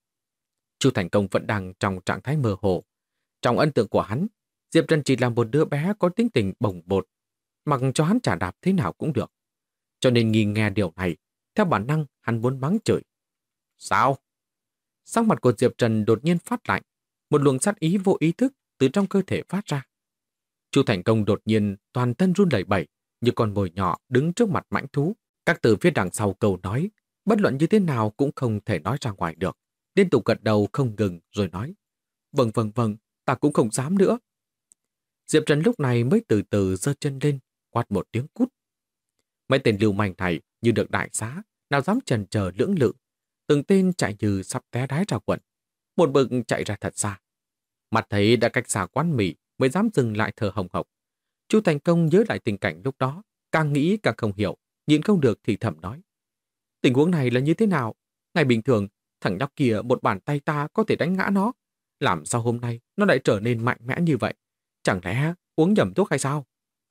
Chu Thành Công vẫn đang trong trạng thái mơ hồ. Trong ấn tượng của hắn, Diệp Trần chỉ là một đứa bé có tính tình bồng bột, mặc cho hắn trả đạp thế nào cũng được. Cho nên nghi nghe điều này, theo bản năng hắn muốn mắng chửi. Sao? Sắc mặt của Diệp Trần đột nhiên phát lạnh, một luồng sát ý vô ý thức từ trong cơ thể phát ra. Chu Thành Công đột nhiên toàn thân run lẩy bẩy, như con mồi nhỏ đứng trước mặt mãnh thú. Các từ phía đằng sau câu nói, bất luận như thế nào cũng không thể nói ra ngoài được. Liên tục gật đầu không ngừng rồi nói. Vâng, ta cũng không dám nữa. Diệp Trần lúc này mới từ từ giơ chân lên, quát một tiếng cút. Mấy tên lưu manh này như được đại xá, nào dám chần chờ lưỡng lự. Từng tên chạy như sắp té đái ra quần. Một bực chạy ra thật xa. Mặt thấy đã cách xa quán mì mới dám dừng lại thở hồng hộc. Chu Thành Công nhớ lại tình cảnh lúc đó, càng nghĩ càng không hiểu, nhịn không được thì thầm nói. Tình huống này là như thế nào? Ngày bình thường, thằng nhóc kia một bàn tay ta có thể đánh ngã nó. Làm sao hôm nay nó lại trở nên mạnh mẽ như vậy? Chẳng lẽ uống nhầm thuốc hay sao?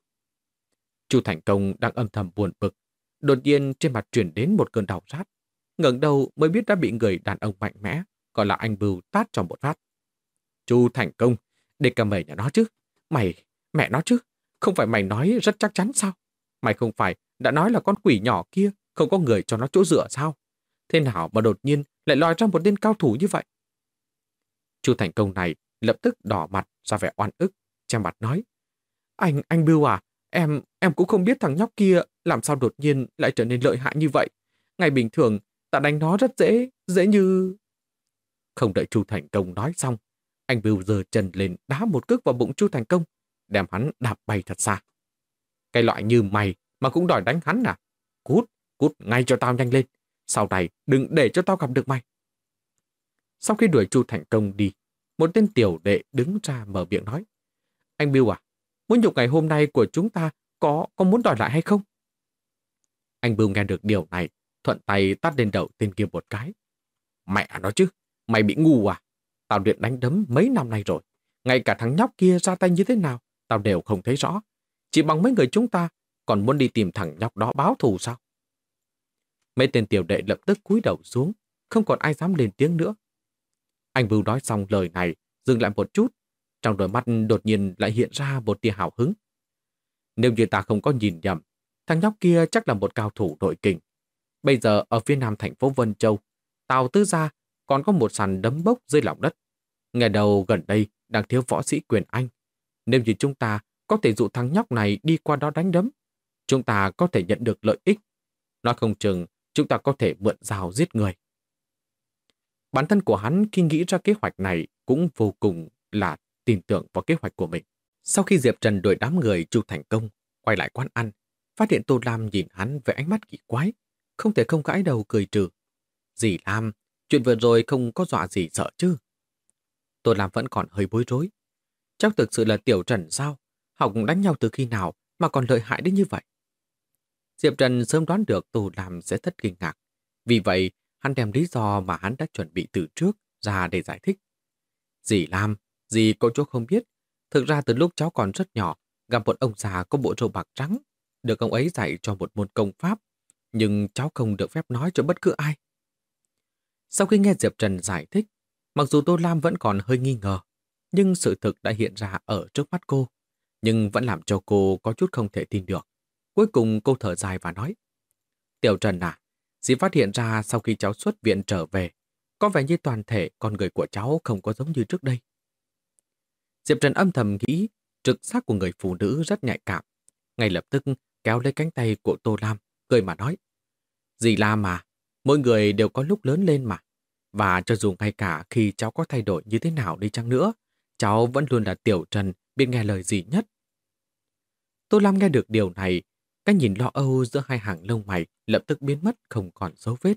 Chu Thành Công đang âm thầm buồn bực. Đột nhiên trên mặt truyền đến một cơn đau rát. Ngẩng đầu mới biết đã bị người đàn ông mạnh mẽ, gọi là anh Bưu tát cho một phát. Chu Thành Công, để cả mày nhà nó chứ. Mày, mẹ nó chứ. Không phải mày nói rất chắc chắn sao? Mày không phải đã nói là con quỷ nhỏ kia không có người cho nó chỗ dựa sao? Thế nào mà đột nhiên lại lòi ra một tên cao thủ như vậy? Chu Thành Công này lập tức đỏ mặt ra vẻ oan ức, che mặt nói. Anh Bưu à, em cũng không biết thằng nhóc kia làm sao đột nhiên lại trở nên lợi hại như vậy. Ngày bình thường, ta đánh nó rất dễ như... Không đợi Chu Thành Công nói xong, anh Bưu giơ chân lên đá một cước vào bụng Chu Thành Công, đem hắn đạp bay thật xa. Cái loại như mày mà cũng đòi đánh hắn à? Cút ngay cho tao nhanh lên. Sau này đừng để cho tao gặp được mày. Sau khi đuổi Chu Thành Công đi, một tên tiểu đệ đứng ra mở miệng nói. Anh Bưu à, muốn nhục ngày hôm nay của chúng ta có muốn đòi lại hay không? Anh Bưu nghe được điều này, thuận tay tát lên đầu tên kia một cái. Mẹ nó chứ, mày bị ngu à? Tao luyện đánh đấm mấy năm nay rồi. Ngay cả thằng nhóc kia ra tay như thế nào, tao đều không thấy rõ. Chỉ bằng mấy người chúng ta còn muốn đi tìm thằng nhóc đó báo thù sao? Mấy tên tiểu đệ lập tức cúi đầu xuống, không còn ai dám lên tiếng nữa. Anh Bưu nói xong lời này, dừng lại một chút, trong đôi mắt đột nhiên lại hiện ra một tia hào hứng. Nếu như ta không có nhìn nhầm, thằng nhóc kia chắc là một cao thủ nội kình. Bây giờ ở phía nam thành phố Vân Châu, Tào Tứ Gia còn có một sàn đấm bốc dưới lòng đất. Ngày đầu gần đây đang thiếu võ sĩ quyền Anh. Nếu như chúng ta có thể dụ thằng nhóc này đi qua đó đánh đấm, chúng ta có thể nhận được lợi ích. Nói không chừng, chúng ta có thể mượn dao giết người. Bản thân của hắn khi nghĩ ra kế hoạch này cũng vô cùng là tin tưởng vào kế hoạch của mình. Sau khi Diệp Trần đuổi đám người Chu thành công, quay lại quán ăn, phát hiện Tô Lam nhìn hắn với ánh mắt kỳ quái, không thể không gãi đầu cười trừ. Dì Lam, chuyện vừa rồi không có dọa gì sợ chứ? Tô Lam vẫn còn hơi bối rối. Chắc thực sự là Tiểu Trần sao? Học đánh nhau từ khi nào mà còn lợi hại đến như vậy? Diệp Trần sớm đoán được Tô Lam sẽ thất kinh ngạc. Vì vậy, hắn đem lý do mà hắn đã chuẩn bị từ trước ra để giải thích. Dì Lam, dì có chỗ không biết. Thực ra từ lúc cháu còn rất nhỏ, gặp một ông già có bộ râu bạc trắng, được ông ấy dạy cho một môn công pháp, nhưng cháu không được phép nói cho bất cứ ai. Sau khi nghe Diệp Trần giải thích, mặc dù Tô Lam vẫn còn hơi nghi ngờ, nhưng sự thực đã hiện ra ở trước mắt cô, nhưng vẫn làm cho cô có chút không thể tin được. Cuối cùng cô thở dài và nói, Tiểu Trần à, dì phát hiện ra sau khi cháu xuất viện trở về, có vẻ như toàn thể con người của cháu không có giống như trước đây. Diệp Trần âm thầm nghĩ, trực giác của người phụ nữ rất nhạy cảm. Ngay lập tức kéo lấy cánh tay của Tô Lam, cười mà nói, dì Lam mà, mỗi người đều có lúc lớn lên mà. Và cho dù ngay cả khi cháu có thay đổi như thế nào đi chăng nữa, cháu vẫn luôn là Tiểu Trần biết nghe lời dì nhất. Tô Lam nghe được điều này, cái nhìn lo âu giữa hai hàng lông mày lập tức biến mất không còn dấu vết.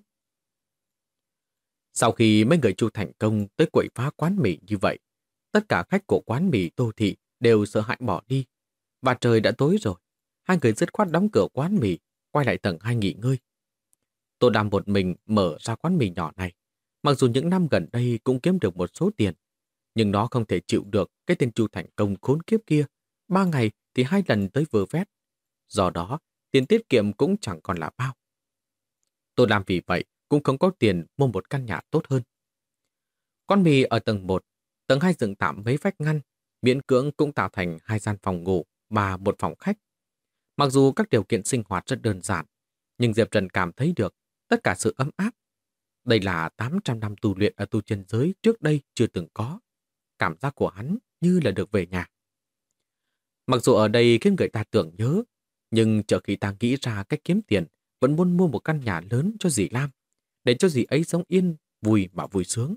Sau khi mấy người Chu thành công tới quậy phá quán mì như vậy, tất cả khách của quán mì Tô Thị đều sợ hãi bỏ đi. Và trời đã tối rồi, hai người dứt khoát đóng cửa quán mì, quay lại tầng 2 nghỉ ngơi. Tô Đàm một mình mở ra quán mì nhỏ này. Mặc dù những năm gần đây cũng kiếm được một số tiền, nhưng nó không thể chịu được cái tên Chu thành công khốn kiếp kia. 3 ngày thì 2 lần tới vơ vét. Do đó, tiền tiết kiệm cũng chẳng còn là bao. Tô Đàm vì vậy cũng không có tiền mua một căn nhà tốt hơn. Quán mì ở tầng 1, tầng 2 dựng tạm mấy vách ngăn, miễn cưỡng cũng tạo thành 2 gian phòng ngủ và một phòng khách. Mặc dù các điều kiện sinh hoạt rất đơn giản, nhưng Diệp Trần cảm thấy được tất cả sự ấm áp. Đây là 800 năm tu luyện ở tu chân giới trước đây chưa từng có. Cảm giác của hắn như là được về nhà. Mặc dù ở đây khiến người ta tưởng nhớ, nhưng chờ khi ta nghĩ ra cách kiếm tiền, vẫn muốn mua một căn nhà lớn cho dì Lam, để cho dì ấy sống yên, vui mà vui sướng.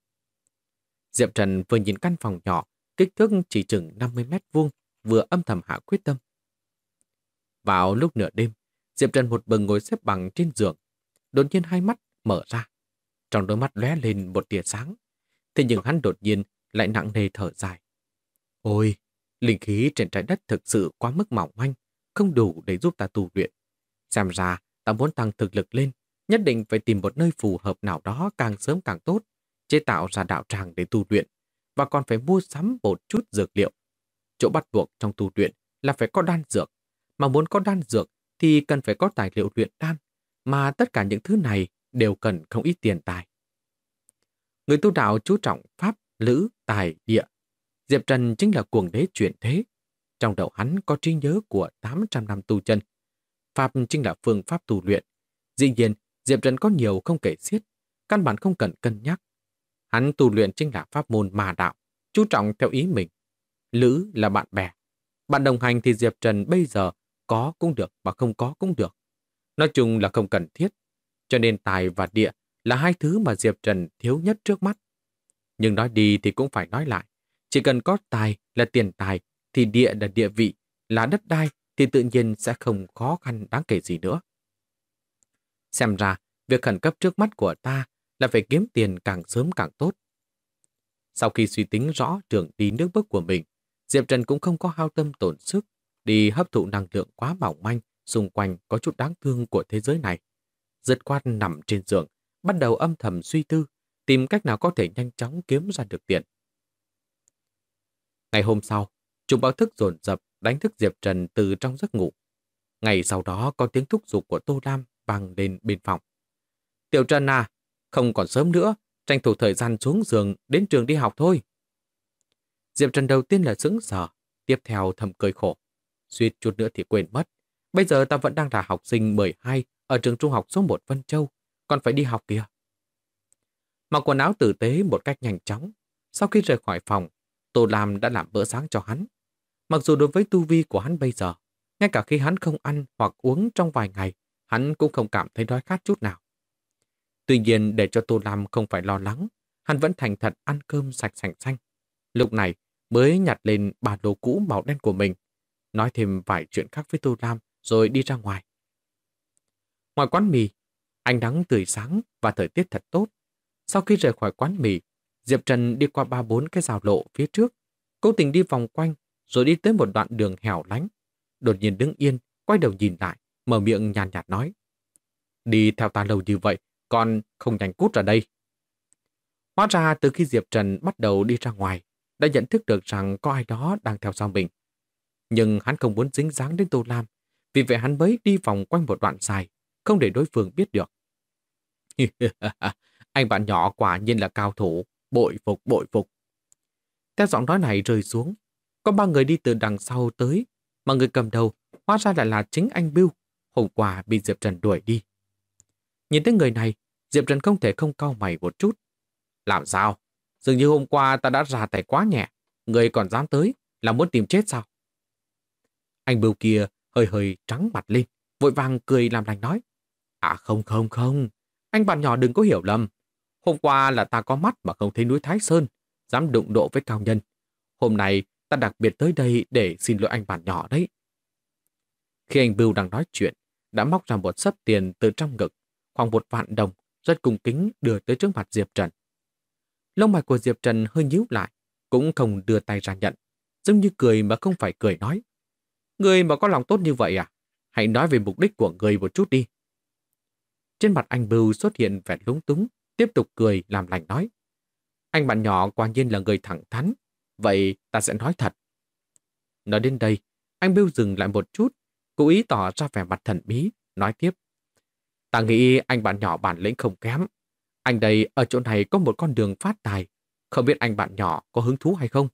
Diệp Trần vừa nhìn căn phòng nhỏ, kích thước chỉ chừng 50 mét vuông, vừa âm thầm hạ quyết tâm. Vào lúc nửa đêm, Diệp Trần một bừng ngồi xếp bằng trên giường, đột nhiên hai mắt mở ra. Trong đôi mắt lóe lên một tia sáng, thế nhưng hắn đột nhiên lại nặng nề thở dài. Ôi, linh khí trên trái đất thực sự quá mức mỏng manh, không đủ để giúp ta tu luyện. Xem ra, ta muốn tăng thực lực lên, nhất định phải tìm một nơi phù hợp nào đó càng sớm càng tốt, chế tạo ra đạo tràng để tu luyện, và còn phải mua sắm một chút dược liệu. Chỗ bắt buộc trong tu luyện là phải có đan dược, mà muốn có đan dược thì cần phải có tài liệu luyện đan, mà tất cả những thứ này đều cần không ít tiền tài. Người tu đạo chú trọng pháp, lữ, tài, địa. Diệp Trần chính là cuồng đế chuyển thế. Trong đầu hắn có trí nhớ của 800 năm tu chân. Pháp chính là phương pháp tu luyện. Dĩ nhiên, Diệp Trần có nhiều không kể xiết, căn bản không cần cân nhắc. Hắn tu luyện chính là pháp môn mà đạo, chú trọng theo ý mình. Lữ là bạn bè. Bạn đồng hành thì Diệp Trần bây giờ có cũng được mà không có cũng được. Nói chung là không cần thiết. Cho nên tài và địa là hai thứ mà Diệp Trần thiếu nhất trước mắt. Nhưng nói đi thì cũng phải nói lại. Chỉ cần có tài là tiền tài, thì địa là địa vị, là đất đai, thì tự nhiên sẽ không khó khăn đáng kể gì nữa. Xem ra, việc khẩn cấp trước mắt của ta là phải kiếm tiền càng sớm càng tốt. Sau khi suy tính rõ đường đi nước bước của mình, Diệp Trần cũng không có hao tâm tổn sức đi hấp thụ năng lượng quá mỏng manh xung quanh có chút đáng thương của thế giới này. Dứt khoát nằm trên giường, bắt đầu âm thầm suy tư, tìm cách nào có thể nhanh chóng kiếm ra được tiền. Ngày hôm sau, Chúng báo thức dồn dập đánh thức Diệp Trần từ trong giấc ngủ. Ngày sau đó có tiếng thúc giục của Tô Lam vang lên bên phòng. Tiểu Trần à, không còn sớm nữa, tranh thủ thời gian xuống giường đến trường đi học thôi. Diệp Trần đầu tiên là sững sờ, tiếp theo thầm cười khổ. Suýt chút nữa thì quên mất. Bây giờ ta vẫn đang là học sinh 12 ở trường trung học số 1 Vân Châu, còn phải đi học kìa. Mặc quần áo tử tế một cách nhanh chóng. Sau khi rời khỏi phòng, Tô Lam đã làm bữa sáng cho hắn. Mặc dù đối với tu vi của hắn bây giờ, ngay cả khi hắn không ăn hoặc uống trong vài ngày, hắn cũng không cảm thấy đói khát chút nào. Tuy nhiên để cho Tô Lam không phải lo lắng, hắn vẫn thành thật ăn cơm sạch sành xanh. Lúc này mới nhặt lên ba lô cũ màu đen của mình, nói thêm vài chuyện khác với Tô Lam rồi đi ra ngoài. Ngoài quán mì, ánh nắng tươi sáng và thời tiết thật tốt. Sau khi rời khỏi quán mì, Diệp Trần đi qua 3-4 cái rào lộ phía trước, cố tình đi vòng quanh rồi đi tới một đoạn đường hẻo lánh. Đột nhiên đứng yên, quay đầu nhìn lại, mở miệng nhàn nhạt nói. Đi theo ta lâu như vậy, con không nhanh cút ra đây. Hóa ra từ khi Diệp Trần bắt đầu đi ra ngoài, đã nhận thức được rằng có ai đó đang theo sau mình. Nhưng hắn không muốn dính dáng đến Tô Lam, vì vậy hắn mới đi vòng quanh một đoạn dài, không để đối phương biết được. Anh bạn nhỏ quả nhiên là cao thủ, bội phục bội phục. Theo giọng nói này rơi xuống, có ba người đi từ đằng sau tới, mà người cầm đầu hóa ra lại là chính anh Bưu, hôm qua bị Diệp Trần đuổi đi. Nhìn thấy người này, Diệp Trần không thể không cau mày một chút. Làm sao? Dường như hôm qua ta đã ra tay quá nhẹ, người còn dám tới, là muốn tìm chết sao? Anh Bưu kia hơi hơi trắng mặt lên, vội vàng cười làm lành nói. À không, anh bạn nhỏ đừng có hiểu lầm. Hôm qua là ta có mắt mà không thấy núi Thái Sơn, dám đụng độ với cao nhân. Hôm nay ta đặc biệt tới đây để xin lỗi anh bạn nhỏ đấy. Khi anh Bưu đang nói chuyện, đã móc ra một xấp tiền từ trong ngực, khoảng 1.000.000 đồng, rất cung kính đưa tới trước mặt Diệp Trần. Lông mày của Diệp Trần hơi nhíu lại, cũng không đưa tay ra nhận, giống như cười mà không phải cười nói. Người mà có lòng tốt như vậy à? Hãy nói về mục đích của người một chút đi. Trên mặt anh Bưu xuất hiện vẻ lúng túng, tiếp tục cười làm lành nói. Anh bạn nhỏ quả nhiên là người thẳng thắn, vậy ta sẽ nói thật. Nói đến đây, anh Bưu dừng lại một chút, cố ý tỏ ra vẻ mặt thần bí, nói tiếp. Ta nghĩ anh bạn nhỏ bản lĩnh không kém. Anh đây ở chỗ này có một con đường phát tài, không biết anh bạn nhỏ có hứng thú hay không?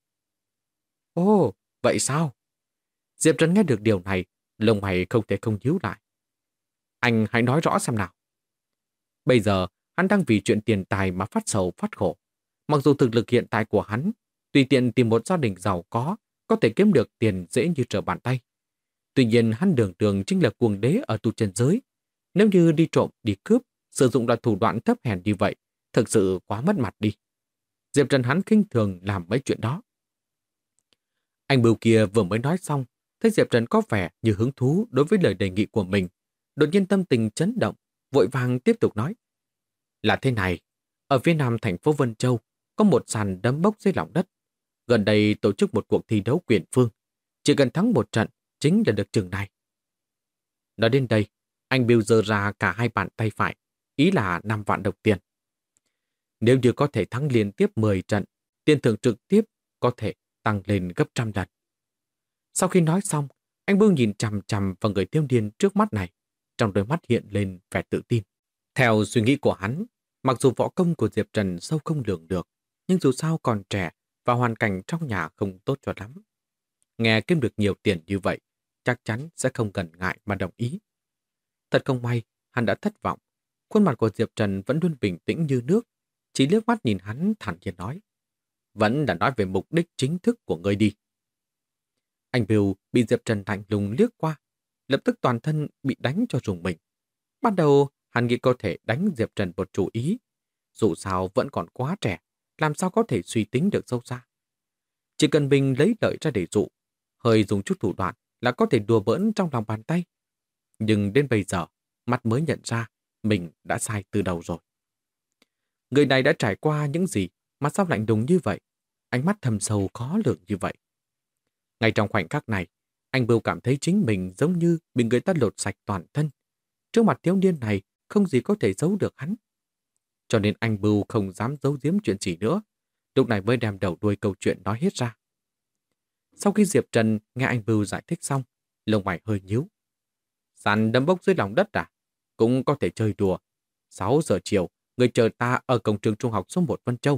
Ồ, vậy sao? Diệp Trần nghe được điều này, lông mày không thể không nhíu lại. Anh hãy nói rõ xem nào. Bây giờ, hắn đang vì chuyện tiền tài mà phát sầu phát khổ. Mặc dù thực lực hiện tại của hắn, tùy tiện tìm một gia đình giàu có thể kiếm được tiền dễ như trở bàn tay. Tuy nhiên hắn đường đường chính là cuồng đế ở tu chân giới. Nếu như đi trộm, đi cướp, sử dụng loại thủ đoạn thấp hèn như vậy, thực sự quá mất mặt đi. Diệp Trần hắn khinh thường làm mấy chuyện đó. Anh Bưu kia vừa mới nói xong, thấy Diệp Trần có vẻ như hứng thú đối với lời đề nghị của mình. Đột nhiên tâm tình chấn động, vội vàng tiếp tục nói. Là thế này, ở phía nam thành phố Vân Châu, có một sàn đấm bốc dưới lòng đất. Gần đây tổ chức một cuộc thi đấu quyền phương. Chỉ cần thắng một trận, chính là được chừng này. Nói đến đây, anh Bill giơ ra cả hai bàn tay phải, ý là 5 vạn đồng tiền. Nếu như có thể thắng liên tiếp 10 trận, tiền thưởng trực tiếp có thể tăng lên gấp 100 lần. Sau khi nói xong, anh Bill nhìn chằm chằm vào người thiếu niên trước mắt này, trong đôi mắt hiện lên vẻ tự tin. Theo suy nghĩ của hắn, mặc dù võ công của Diệp Trần sâu không lường được, nhưng dù sao còn trẻ và hoàn cảnh trong nhà không tốt cho lắm. Nghe kiếm được nhiều tiền như vậy, chắc chắn sẽ không cần ngại mà đồng ý. Thật không may, hắn đã thất vọng. Khuôn mặt của Diệp Trần vẫn luôn bình tĩnh như nước, chỉ liếc mắt nhìn hắn thản nhiên nói. Vẫn là nói về mục đích chính thức của ngươi đi. Anh Bill bị Diệp Trần lạnh lùng liếc qua, lập tức toàn thân bị đánh cho rùng mình. Ban đầu, hắn nghĩ có thể đánh Diệp Trần một chủ ý. Dù sao vẫn còn quá trẻ, làm sao có thể suy tính được sâu xa. Chỉ cần mình lấy lợi ra để dụ, hơi dùng chút thủ đoạn là có thể đùa bỡn trong lòng bàn tay. Nhưng đến bây giờ, mắt mới nhận ra mình đã sai từ đầu rồi. Người này đã trải qua những gì mà sao lạnh lùng như vậy, ánh mắt thầm sâu khó lường như vậy. Ngay trong khoảnh khắc này, anh Bưu cảm thấy chính mình giống như bị người ta lột sạch toàn thân. Trước mặt thiếu niên này, không gì có thể giấu được hắn. Cho nên anh Bưu không dám giấu giếm chuyện gì nữa, lúc này mới đem đầu đuôi câu chuyện nói hết ra. Sau khi Diệp Trần nghe anh Bưu giải thích xong, lông mày hơi nhíu. Sàn đấm bốc dưới lòng đất à? Cũng có thể chơi đùa. 6 giờ chiều, người chờ ta ở cổng trường trung học số 1 Vân Châu.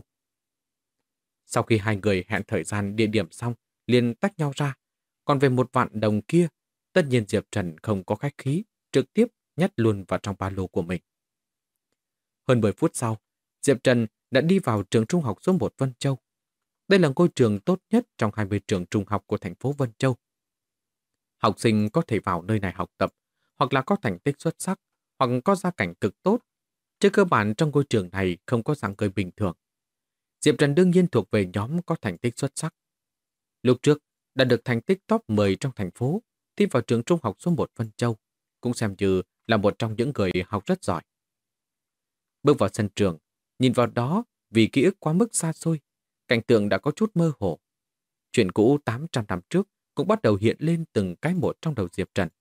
Sau khi hai người hẹn thời gian địa điểm xong, liền tách nhau ra. Còn về 1 vạn đồng kia, tất nhiên Diệp Trần không có khách khí, trực tiếp nhét luôn vào trong ba lô của mình. Hơn 10 phút sau, Diệp Trần đã đi vào trường trung học số 1 Vân Châu. Đây là ngôi trường tốt nhất trong 20 trường trung học của thành phố Vân Châu. Học sinh có thể vào nơi này học tập, hoặc là có thành tích xuất sắc, hoặc có gia cảnh cực tốt. Trên cơ bản trong ngôi trường này không có dạng người bình thường. Diệp Trần đương nhiên thuộc về nhóm có thành tích xuất sắc. Lúc trước, đã được thành tích top 10 trong thành phố, thi vào trường trung học số 1 Vân Châu, cũng xem như là một trong những người học rất giỏi. Bước vào sân trường, nhìn vào đó vì ký ức quá mức xa xôi, cảnh tượng đã có chút mơ hồ. Chuyện cũ 800 năm trước cũng bắt đầu hiện lên từng cái một trong đầu Diệp Trần.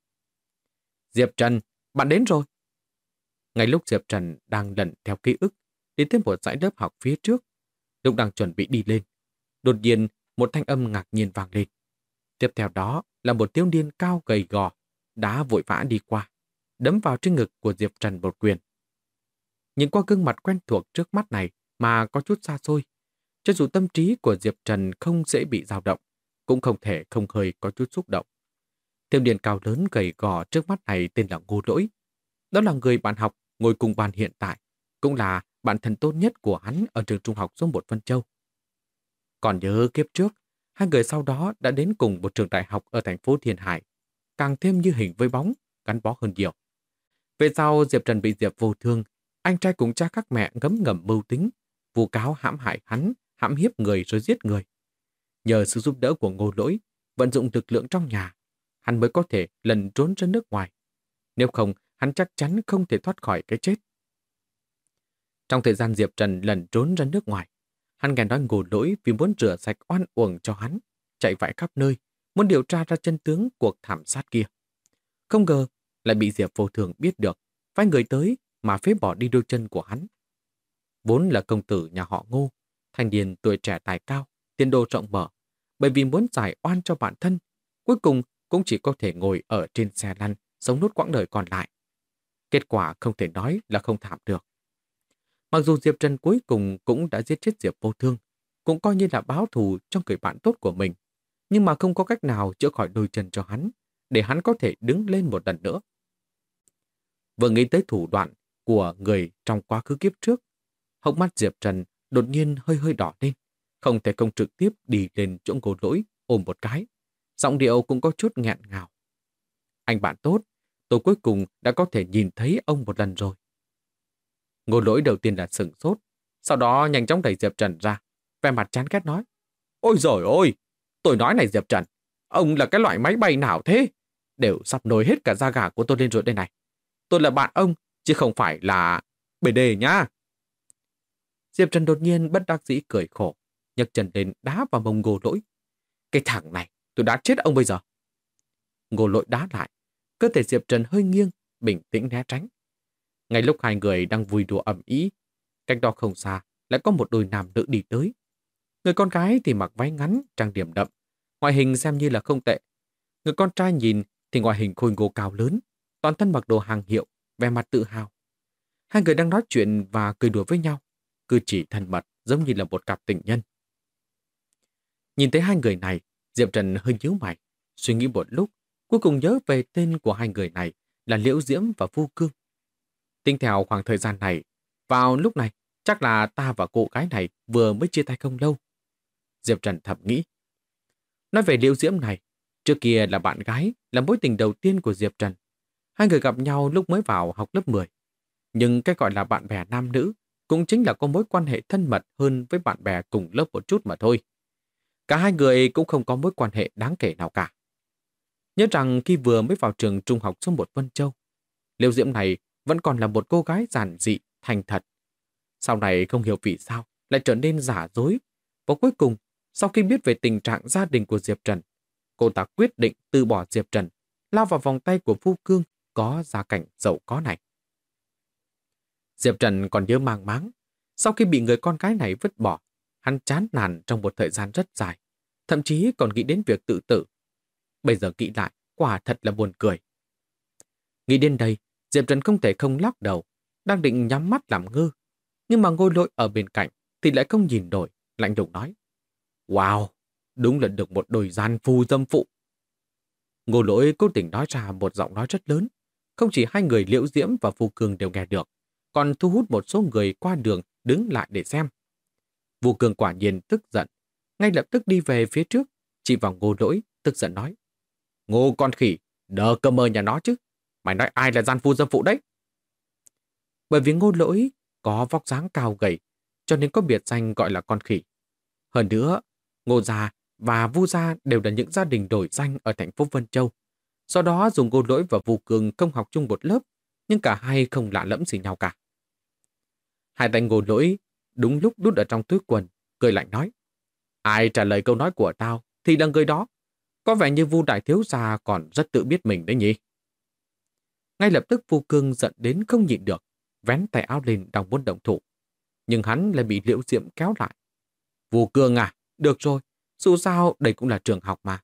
Diệp Trần, bạn đến rồi. Ngay lúc Diệp Trần đang lần theo ký ức, đi tới một dãy lớp học phía trước, lúc đang chuẩn bị đi lên, đột nhiên một thanh âm ngạc nhiên vang lên. Tiếp theo đó là một thiếu niên cao gầy gò, đã vội vã đi qua, đấm vào trên ngực của Diệp Trần một quyền. Nhìn qua gương mặt quen thuộc trước mắt này mà có chút xa xôi, cho dù tâm trí của Diệp Trần không dễ bị dao động, cũng không thể không hơi có chút xúc động. Thiếu niên cao lớn gầy gò trước mắt này tên là Ngô Lỗi. Đó là người bạn học ngồi cùng bàn hiện tại, cũng là bạn thân tốt nhất của hắn ở trường trung học số 1 Vân Châu. Còn nhớ kiếp trước, hai người sau đó đã đến cùng một trường đại học ở thành phố Thiên Hải, càng thêm như hình với bóng, gắn bó hơn nhiều. Về sau Diệp Trần bị Diệp Vô Thương, anh trai cùng cha các mẹ ngấm ngầm mưu tính, vu cáo hãm hại hắn, hãm hiếp người rồi giết người. Nhờ sự giúp đỡ của Ngô Lỗi, vận dụng lực lượng trong nhà, hắn mới có thể lần trốn ra nước ngoài. Nếu không, hắn chắc chắn không thể thoát khỏi cái chết. Trong thời gian Diệp Trần lần trốn ra nước ngoài, hắn nghe nói Ngô Lỗi vì muốn rửa sạch oan uổng cho hắn, chạy vãi khắp nơi, muốn điều tra ra chân tướng cuộc thảm sát kia. Không ngờ lại bị Diệp Vô Thường biết được, phái người tới mà phế bỏ đi đôi chân của hắn. Vốn là công tử nhà họ Ngô, thanh niên tuổi trẻ tài cao, tiền đồ rộng mở, bởi vì muốn giải oan cho bản thân, cuối cùng cũng chỉ có thể ngồi ở trên xe lăn, sống nốt quãng đời còn lại. Kết quả không thể nói là không thảm được. Mặc dù Diệp Trần cuối cùng cũng đã giết chết Diệp Vô Thương, cũng coi như là báo thù cho người bạn tốt của mình, nhưng mà không có cách nào chữa khỏi đôi chân cho hắn, để hắn có thể đứng lên một lần nữa. Vừa nghĩ tới thủ đoạn của người trong quá khứ kiếp trước, hốc mắt Diệp Trần đột nhiên hơi hơi đỏ lên, không thể không trực tiếp đi lên chỗ Ngô Lỗi ôm một cái. Giọng điệu cũng có chút nghẹn ngào. Anh bạn tốt, tôi cuối cùng đã có thể nhìn thấy ông một lần rồi. Ngô Lỗi đầu tiên là sửng sốt, sau đó nhanh chóng đẩy Diệp Trần ra, vẻ mặt chán ghét nói: Ôi giời ơi, tôi nói này Diệp Trần, ông là cái loại máy bay nào thế? Đều sắp nổi hết cả da gà của tôi lên rồi đây này. Tôi là bạn ông, chứ không phải là bề đề nhá. Diệp Trần đột nhiên bất đắc dĩ cười khổ, nhấc chân lên đá vào mông Ngô Lỗi. Cái thằng này, tôi đã chết ông bây giờ. Ngô Lỗi đá lại, cơ thể Diệp Trần hơi nghiêng, bình tĩnh né tránh. Ngay lúc hai người đang vui đùa ầm ĩ, cách đó không xa lại có một đôi nam nữ đi tới. Người con gái thì mặc váy ngắn, trang điểm đậm, ngoại hình xem như là không tệ. Người con trai nhìn thì ngoại hình khôi ngô cao lớn, toàn thân mặc đồ hàng hiệu, vẻ mặt tự hào. Hai người đang nói chuyện và cười đùa với nhau, cử chỉ thân mật giống như là một cặp tình nhân. Nhìn thấy hai người này, Diệp Trần hơi nhíu mày, suy nghĩ một lúc, cuối cùng nhớ về tên của hai người này là Liễu Diễm và Vu Cương. Tính theo khoảng thời gian này, vào lúc này, chắc là ta và cô gái này vừa mới chia tay không lâu. Diệp Trần thầm nghĩ. Nói về Liễu Diễm này, trước kia là bạn gái, là mối tình đầu tiên của Diệp Trần. Hai người gặp nhau lúc mới vào học lớp 10. Nhưng cái gọi là bạn bè nam nữ cũng chính là có mối quan hệ thân mật hơn với bạn bè cùng lớp một chút mà thôi. Cả hai người cũng không có mối quan hệ đáng kể nào cả. Nhớ rằng khi vừa mới vào trường trung học số 1 Vân Châu, Liễu Diễm này vẫn còn là một cô gái giản dị, thành thật. Sau này không hiểu vì sao lại trở nên giả dối. Và cuối cùng, sau khi biết về tình trạng gia đình của Diệp Trần, cô ta quyết định từ bỏ Diệp Trần, lao vào vòng tay của Vu Cương có gia cảnh giàu có này. Diệp Trần còn nhớ mang máng. Sau khi bị người con gái này vứt bỏ, hắn chán nản trong một thời gian rất dài. thậm chí còn nghĩ đến việc tự tử. Bây giờ nghĩ lại, quả thật là buồn cười. Nghĩ đến đây, Diệp Trần không thể không lắc đầu, đang định nhắm mắt làm ngơ. Nhưng mà Ngô Lỗi ở bên cạnh thì lại không nhìn nổi, lạnh lùng nói. Wow, đúng là được một đôi gian phu dâm phụ. Ngô Lỗi cố tình nói ra một giọng nói rất lớn. Không chỉ hai người Liễu Diễm và Vu Cương đều nghe được, còn thu hút một số người qua đường đứng lại để xem. Vu Cương quả nhiên tức giận, ngay lập tức đi về phía trước, chỉ vào Ngô Lỗi, tức giận nói. Ngô con khỉ, đờ cơ mơ nhà nó chứ. Mày nói ai là gian phu dâm phụ đấy? Bởi vì Ngô Lỗi có vóc dáng cao gầy, cho nên có biệt danh gọi là con khỉ. Hơn nữa, Ngô gia và Vu gia đều là những gia đình nổi danh ở thành phố Vân Châu. Do đó dùng Ngô Lỗi và Vu Cương không học chung một lớp, nhưng cả hai không lạ lẫm gì nhau cả. Hai tay Ngô Lỗi đúng lúc đút ở trong túi quần, cười lạnh nói. Ai trả lời câu nói của tao thì là người đó. Có vẻ như Vu đại thiếu gia còn rất tự biết mình đấy nhỉ. Ngay lập tức Vu Cương giận đến không nhịn được, vén tay áo lên đang muốn động thủ. Nhưng hắn lại bị Liễu Diễm kéo lại. Vu Cương à, được rồi, dù sao đây cũng là trường học mà.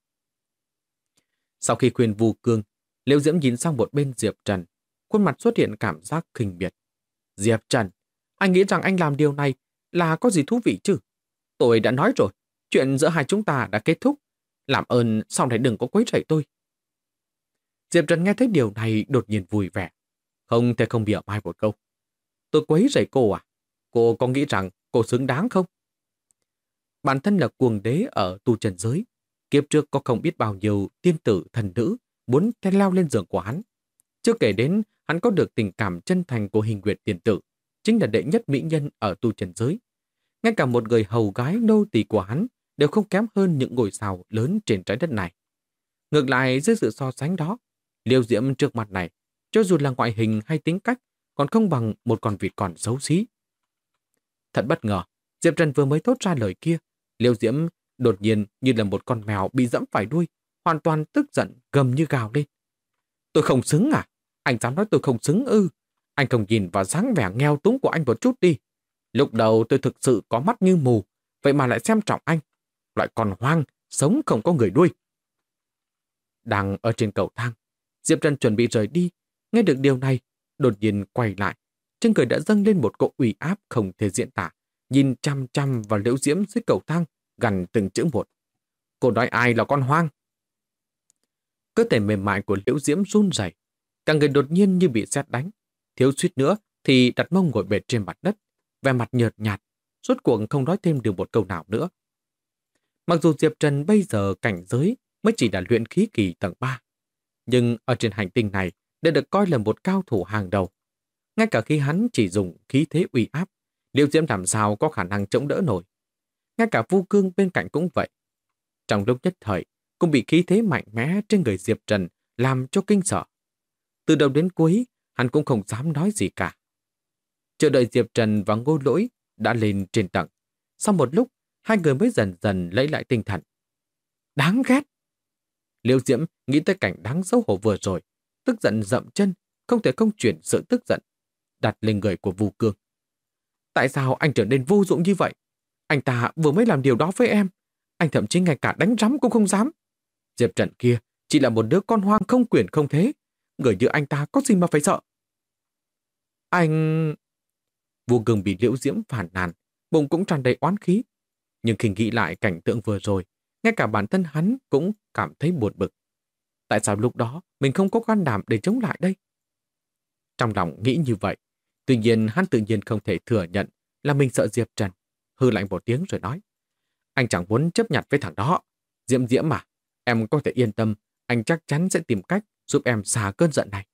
Sau khi khuyên Vu Cương, Liễu Diễm nhìn sang một bên Diệp Trần, khuôn mặt xuất hiện cảm giác khinh miệt. Diệp Trần, anh nghĩ rằng anh làm điều này là có gì thú vị chứ? Tôi đã nói rồi, chuyện giữa hai chúng ta đã kết thúc. Làm ơn sau này đừng có quấy rầy tôi. Diệp Trần nghe thấy điều này đột nhiên vui vẻ. Không thể không bịa mai một câu. Tôi quấy rầy cô à? Cô có nghĩ rằng cô xứng đáng không? Bản thân là cuồng đế ở tu trần giới. Kiếp trước có không biết bao nhiêu tiên tử thần nữ muốn theo leo lên giường của hắn. Chưa kể đến hắn có được tình cảm chân thành của Hình Nguyệt tiền tử, chính là đệ nhất mỹ nhân ở tu trần giới. Ngay cả một người hầu gái nô tỳ của hắn đều không kém hơn những ngôi sao lớn trên trái đất này. Ngược lại, dưới sự so sánh đó, Liễu Diễm trước mặt này, cho dù là ngoại hình hay tính cách, còn không bằng một con vịt còn xấu xí. Thật bất ngờ, Diệp Trần vừa mới thốt ra lời kia, Liễu Diễm đột nhiên như là một con mèo bị dẫm phải đuôi, hoàn toàn tức giận gầm như gào lên. Tôi không xứng à? Anh dám nói tôi không xứng ư? Anh không nhìn vào dáng vẻ nghèo túng của anh một chút đi. Lúc đầu tôi thực sự có mắt như mù, vậy mà lại xem trọng anh. Loại con hoang, sống không có người đuôi. Đang ở trên cầu thang, Diệp Trần chuẩn bị rời đi. Nghe được điều này, đột nhiên quay lại. Trên người đã dâng lên một cỗ uy áp không thể diễn tả. Nhìn chăm chăm vào Liễu Diễm dưới cầu thang, gằn từng chữ một. Cô nói ai là con hoang? Cơ thể mềm mại của Liễu Diễm run rẩy, cả người đột nhiên như bị sét đánh. Thiếu suýt nữa thì đặt mông ngồi bệt trên mặt đất, vẻ mặt nhợt nhạt, rốt cuộc không nói thêm được một câu nào nữa. Mặc dù Diệp Trần bây giờ cảnh giới mới chỉ là luyện khí kỳ tầng 3, nhưng ở trên hành tinh này đã được coi là một cao thủ hàng đầu. Ngay cả khi hắn chỉ dùng khí thế uy áp, Liễu Diễm làm sao có khả năng chống đỡ nổi. Ngay cả Vu Cương bên cạnh cũng vậy. Trong lúc nhất thời, cũng bị khí thế mạnh mẽ trên người Diệp Trần làm cho kinh sợ. Từ đầu đến cuối, hắn cũng không dám nói gì cả. Chờ đợi Diệp Trần và Ngô Lỗi đã lên trên tầng. Sau một lúc, hai người mới dần dần lấy lại tinh thần. Đáng ghét! Liễu Diễm nghĩ tới cảnh đáng xấu hổ vừa rồi, tức giận dậm chân, không thể không chuyển sự tức giận, đặt lên người của Vu Cương. Tại sao anh trở nên vô dụng như vậy? Anh ta vừa mới làm điều đó với em. Anh thậm chí ngay cả đánh rắm cũng không dám. Diệp Trần kia chỉ là một đứa con hoang không quyền không thế. Người như anh ta có gì mà phải sợ? Anh... Vu Cương bị Liễu Diễm phản nàn, bụng cũng tràn đầy oán khí. Nhưng khi nghĩ lại cảnh tượng vừa rồi, ngay cả bản thân hắn cũng cảm thấy buồn bực. Tại sao lúc đó mình không có can đảm để chống lại đây? Trong lòng nghĩ như vậy, tuy nhiên hắn tự nhiên không thể thừa nhận là mình sợ Diệp Trần. Hư lạnh một tiếng rồi nói. Anh chẳng muốn chấp nhặt với thằng đó. Diễm Diễm mà, em có thể yên tâm, anh chắc chắn sẽ tìm cách giúp em xả cơn giận này.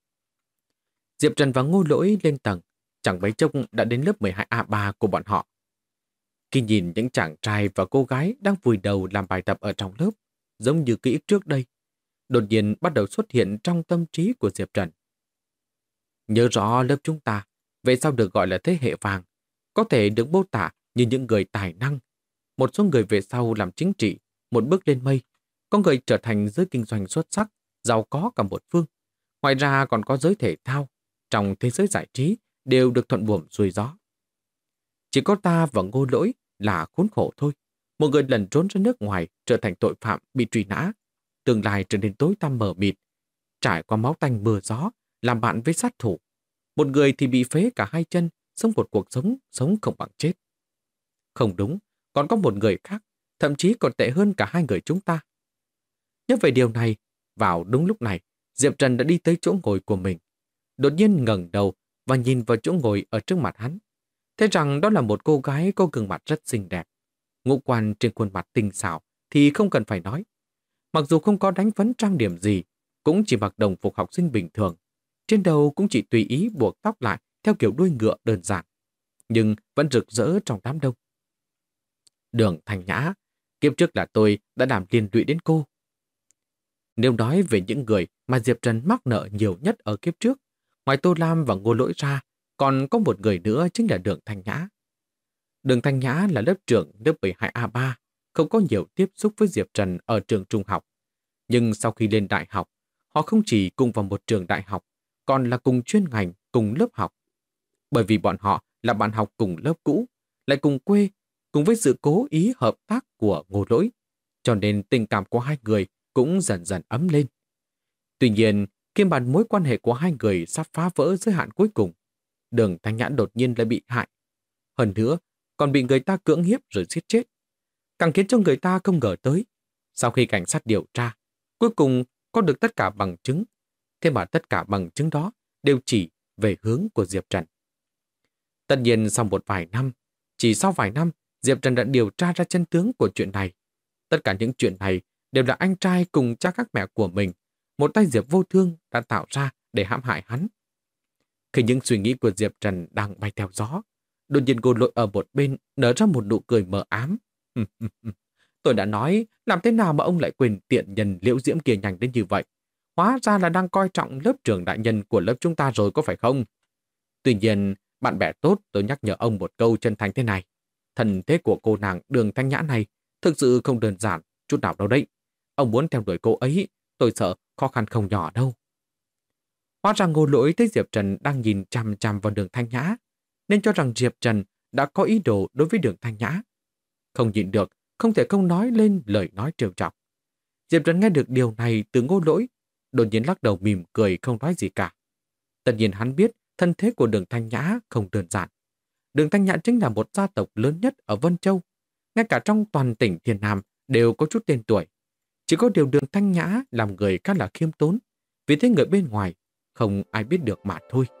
Diệp Trần và Ngô Lỗi lên tầng, chẳng mấy chốc đã đến lớp 12A3 của bọn họ. Khi nhìn những chàng trai và cô gái đang vùi đầu làm bài tập ở trong lớp, giống như ký ức trước đây, đột nhiên bắt đầu xuất hiện trong tâm trí của Diệp Trần. Nhớ rõ lớp chúng ta, về sau được gọi là thế hệ vàng, có thể được mô tả như những người tài năng. Một số người về sau làm chính trị, một bước lên mây, có người trở thành giới kinh doanh xuất sắc, giàu có cả một phương. Ngoài ra còn có giới thể thao, trong thế giới giải trí đều được thuận buồm xuôi gió. Chỉ có ta và Ngô Lỗi là khốn khổ thôi. một người lẩn trốn ra nước ngoài trở thành tội phạm bị truy nã, tương lai trở nên tối tăm mờ mịt, trải qua máu tanh mưa gió, làm bạn với sát thủ. Một người thì bị phế cả hai chân, sống một cuộc sống không bằng chết. Không đúng, còn có một người khác, thậm chí còn tệ hơn cả hai người chúng ta. Nhớ về điều này, vào đúng lúc này, Diệp Trần đã đi tới chỗ ngồi của mình. Đột nhiên ngẩng đầu và nhìn vào chỗ ngồi ở trước mặt hắn. Thấy rằng đó là một cô gái có gương mặt rất xinh đẹp. Ngũ quan trên khuôn mặt tinh xảo thì không cần phải nói. Mặc dù không có đánh phấn trang điểm gì, cũng chỉ mặc đồng phục học sinh bình thường. Trên đầu cũng chỉ tùy ý buộc tóc lại theo kiểu đuôi ngựa đơn giản, nhưng vẫn rực rỡ trong đám đông. Đường Thanh Nhã, kiếp trước là tôi đã làm liên lụy đến cô. Nếu nói về những người mà Diệp Trần mắc nợ nhiều nhất ở kiếp trước, ngoài Tô Lam và Ngô Lỗi ra, còn có một người nữa chính là Đường Thanh Nhã. Đường Thanh Nhã là lớp trưởng lớp 12A3, không có nhiều tiếp xúc với Diệp Trần ở trường trung học. Nhưng sau khi lên đại học, họ không chỉ cùng vào một trường đại học, còn là cùng chuyên ngành, cùng lớp học. Bởi vì bọn họ là bạn học cùng lớp cũ, lại cùng quê, cùng với sự cố ý hợp tác của Ngô Lỗi, cho nên tình cảm của hai người cũng dần dần ấm lên. Tuy nhiên, khi mà mối quan hệ của hai người sắp phá vỡ giới hạn cuối cùng, Đường Thanh Nhã đột nhiên lại bị hại. Hơn nữa, còn bị người ta cưỡng hiếp rồi giết chết. Càng khiến cho người ta không ngờ tới. Sau khi cảnh sát điều tra, cuối cùng có được tất cả bằng chứng. Thế mà tất cả bằng chứng đó đều chỉ về hướng của Diệp Trần. Tất nhiên sau một vài năm, chỉ sau vài năm, Diệp Trần đã điều tra ra chân tướng của chuyện này. Tất cả những chuyện này đều là anh trai cùng cha các mẹ của mình, một tay Diệp Vô Thương đã tạo ra để hãm hại hắn. Khi những suy nghĩ của Diệp Trần đang bay theo gió, đột nhiên Ngô Lỗi ở một bên nở ra một nụ cười mờ ám. Tôi đã nói, làm thế nào mà ông lại quên tiện nhân Liễu Diễm kia nhanh đến như vậy? Hóa ra là đang coi trọng lớp trưởng đại nhân của lớp chúng ta rồi có phải không? Tuy nhiên, bạn bè tốt tôi nhắc nhở ông một câu chân thành thế này. Thần thế của cô nàng Đường Thanh Nhã này thực sự không đơn giản chút nào đâu đấy. Ông muốn theo đuổi cô ấy, tôi sợ khó khăn không nhỏ đâu. Hóa ra Ngô Lỗi thấy Diệp Trần đang nhìn chằm chằm vào Đường Thanh Nhã, nên cho rằng Diệp Trần đã có ý đồ đối với Đường Thanh Nhã. Không nhịn được, không thể không nói lên lời nói trêu chọc. Diệp Trần nghe được điều này từ Ngô Lỗi, đột nhiên lắc đầu mỉm cười không nói gì cả. Tất nhiên hắn biết thân thế của Đường Thanh Nhã không đơn giản. Đường Thanh Nhã chính là một gia tộc lớn nhất ở Vân Châu. Ngay cả trong toàn tỉnh Thiên Nam đều có chút tên tuổi. Chỉ có điều Đường Thanh Nhã làm người khá là khiêm tốn, vì thế người bên ngoài không ai biết được mà thôi.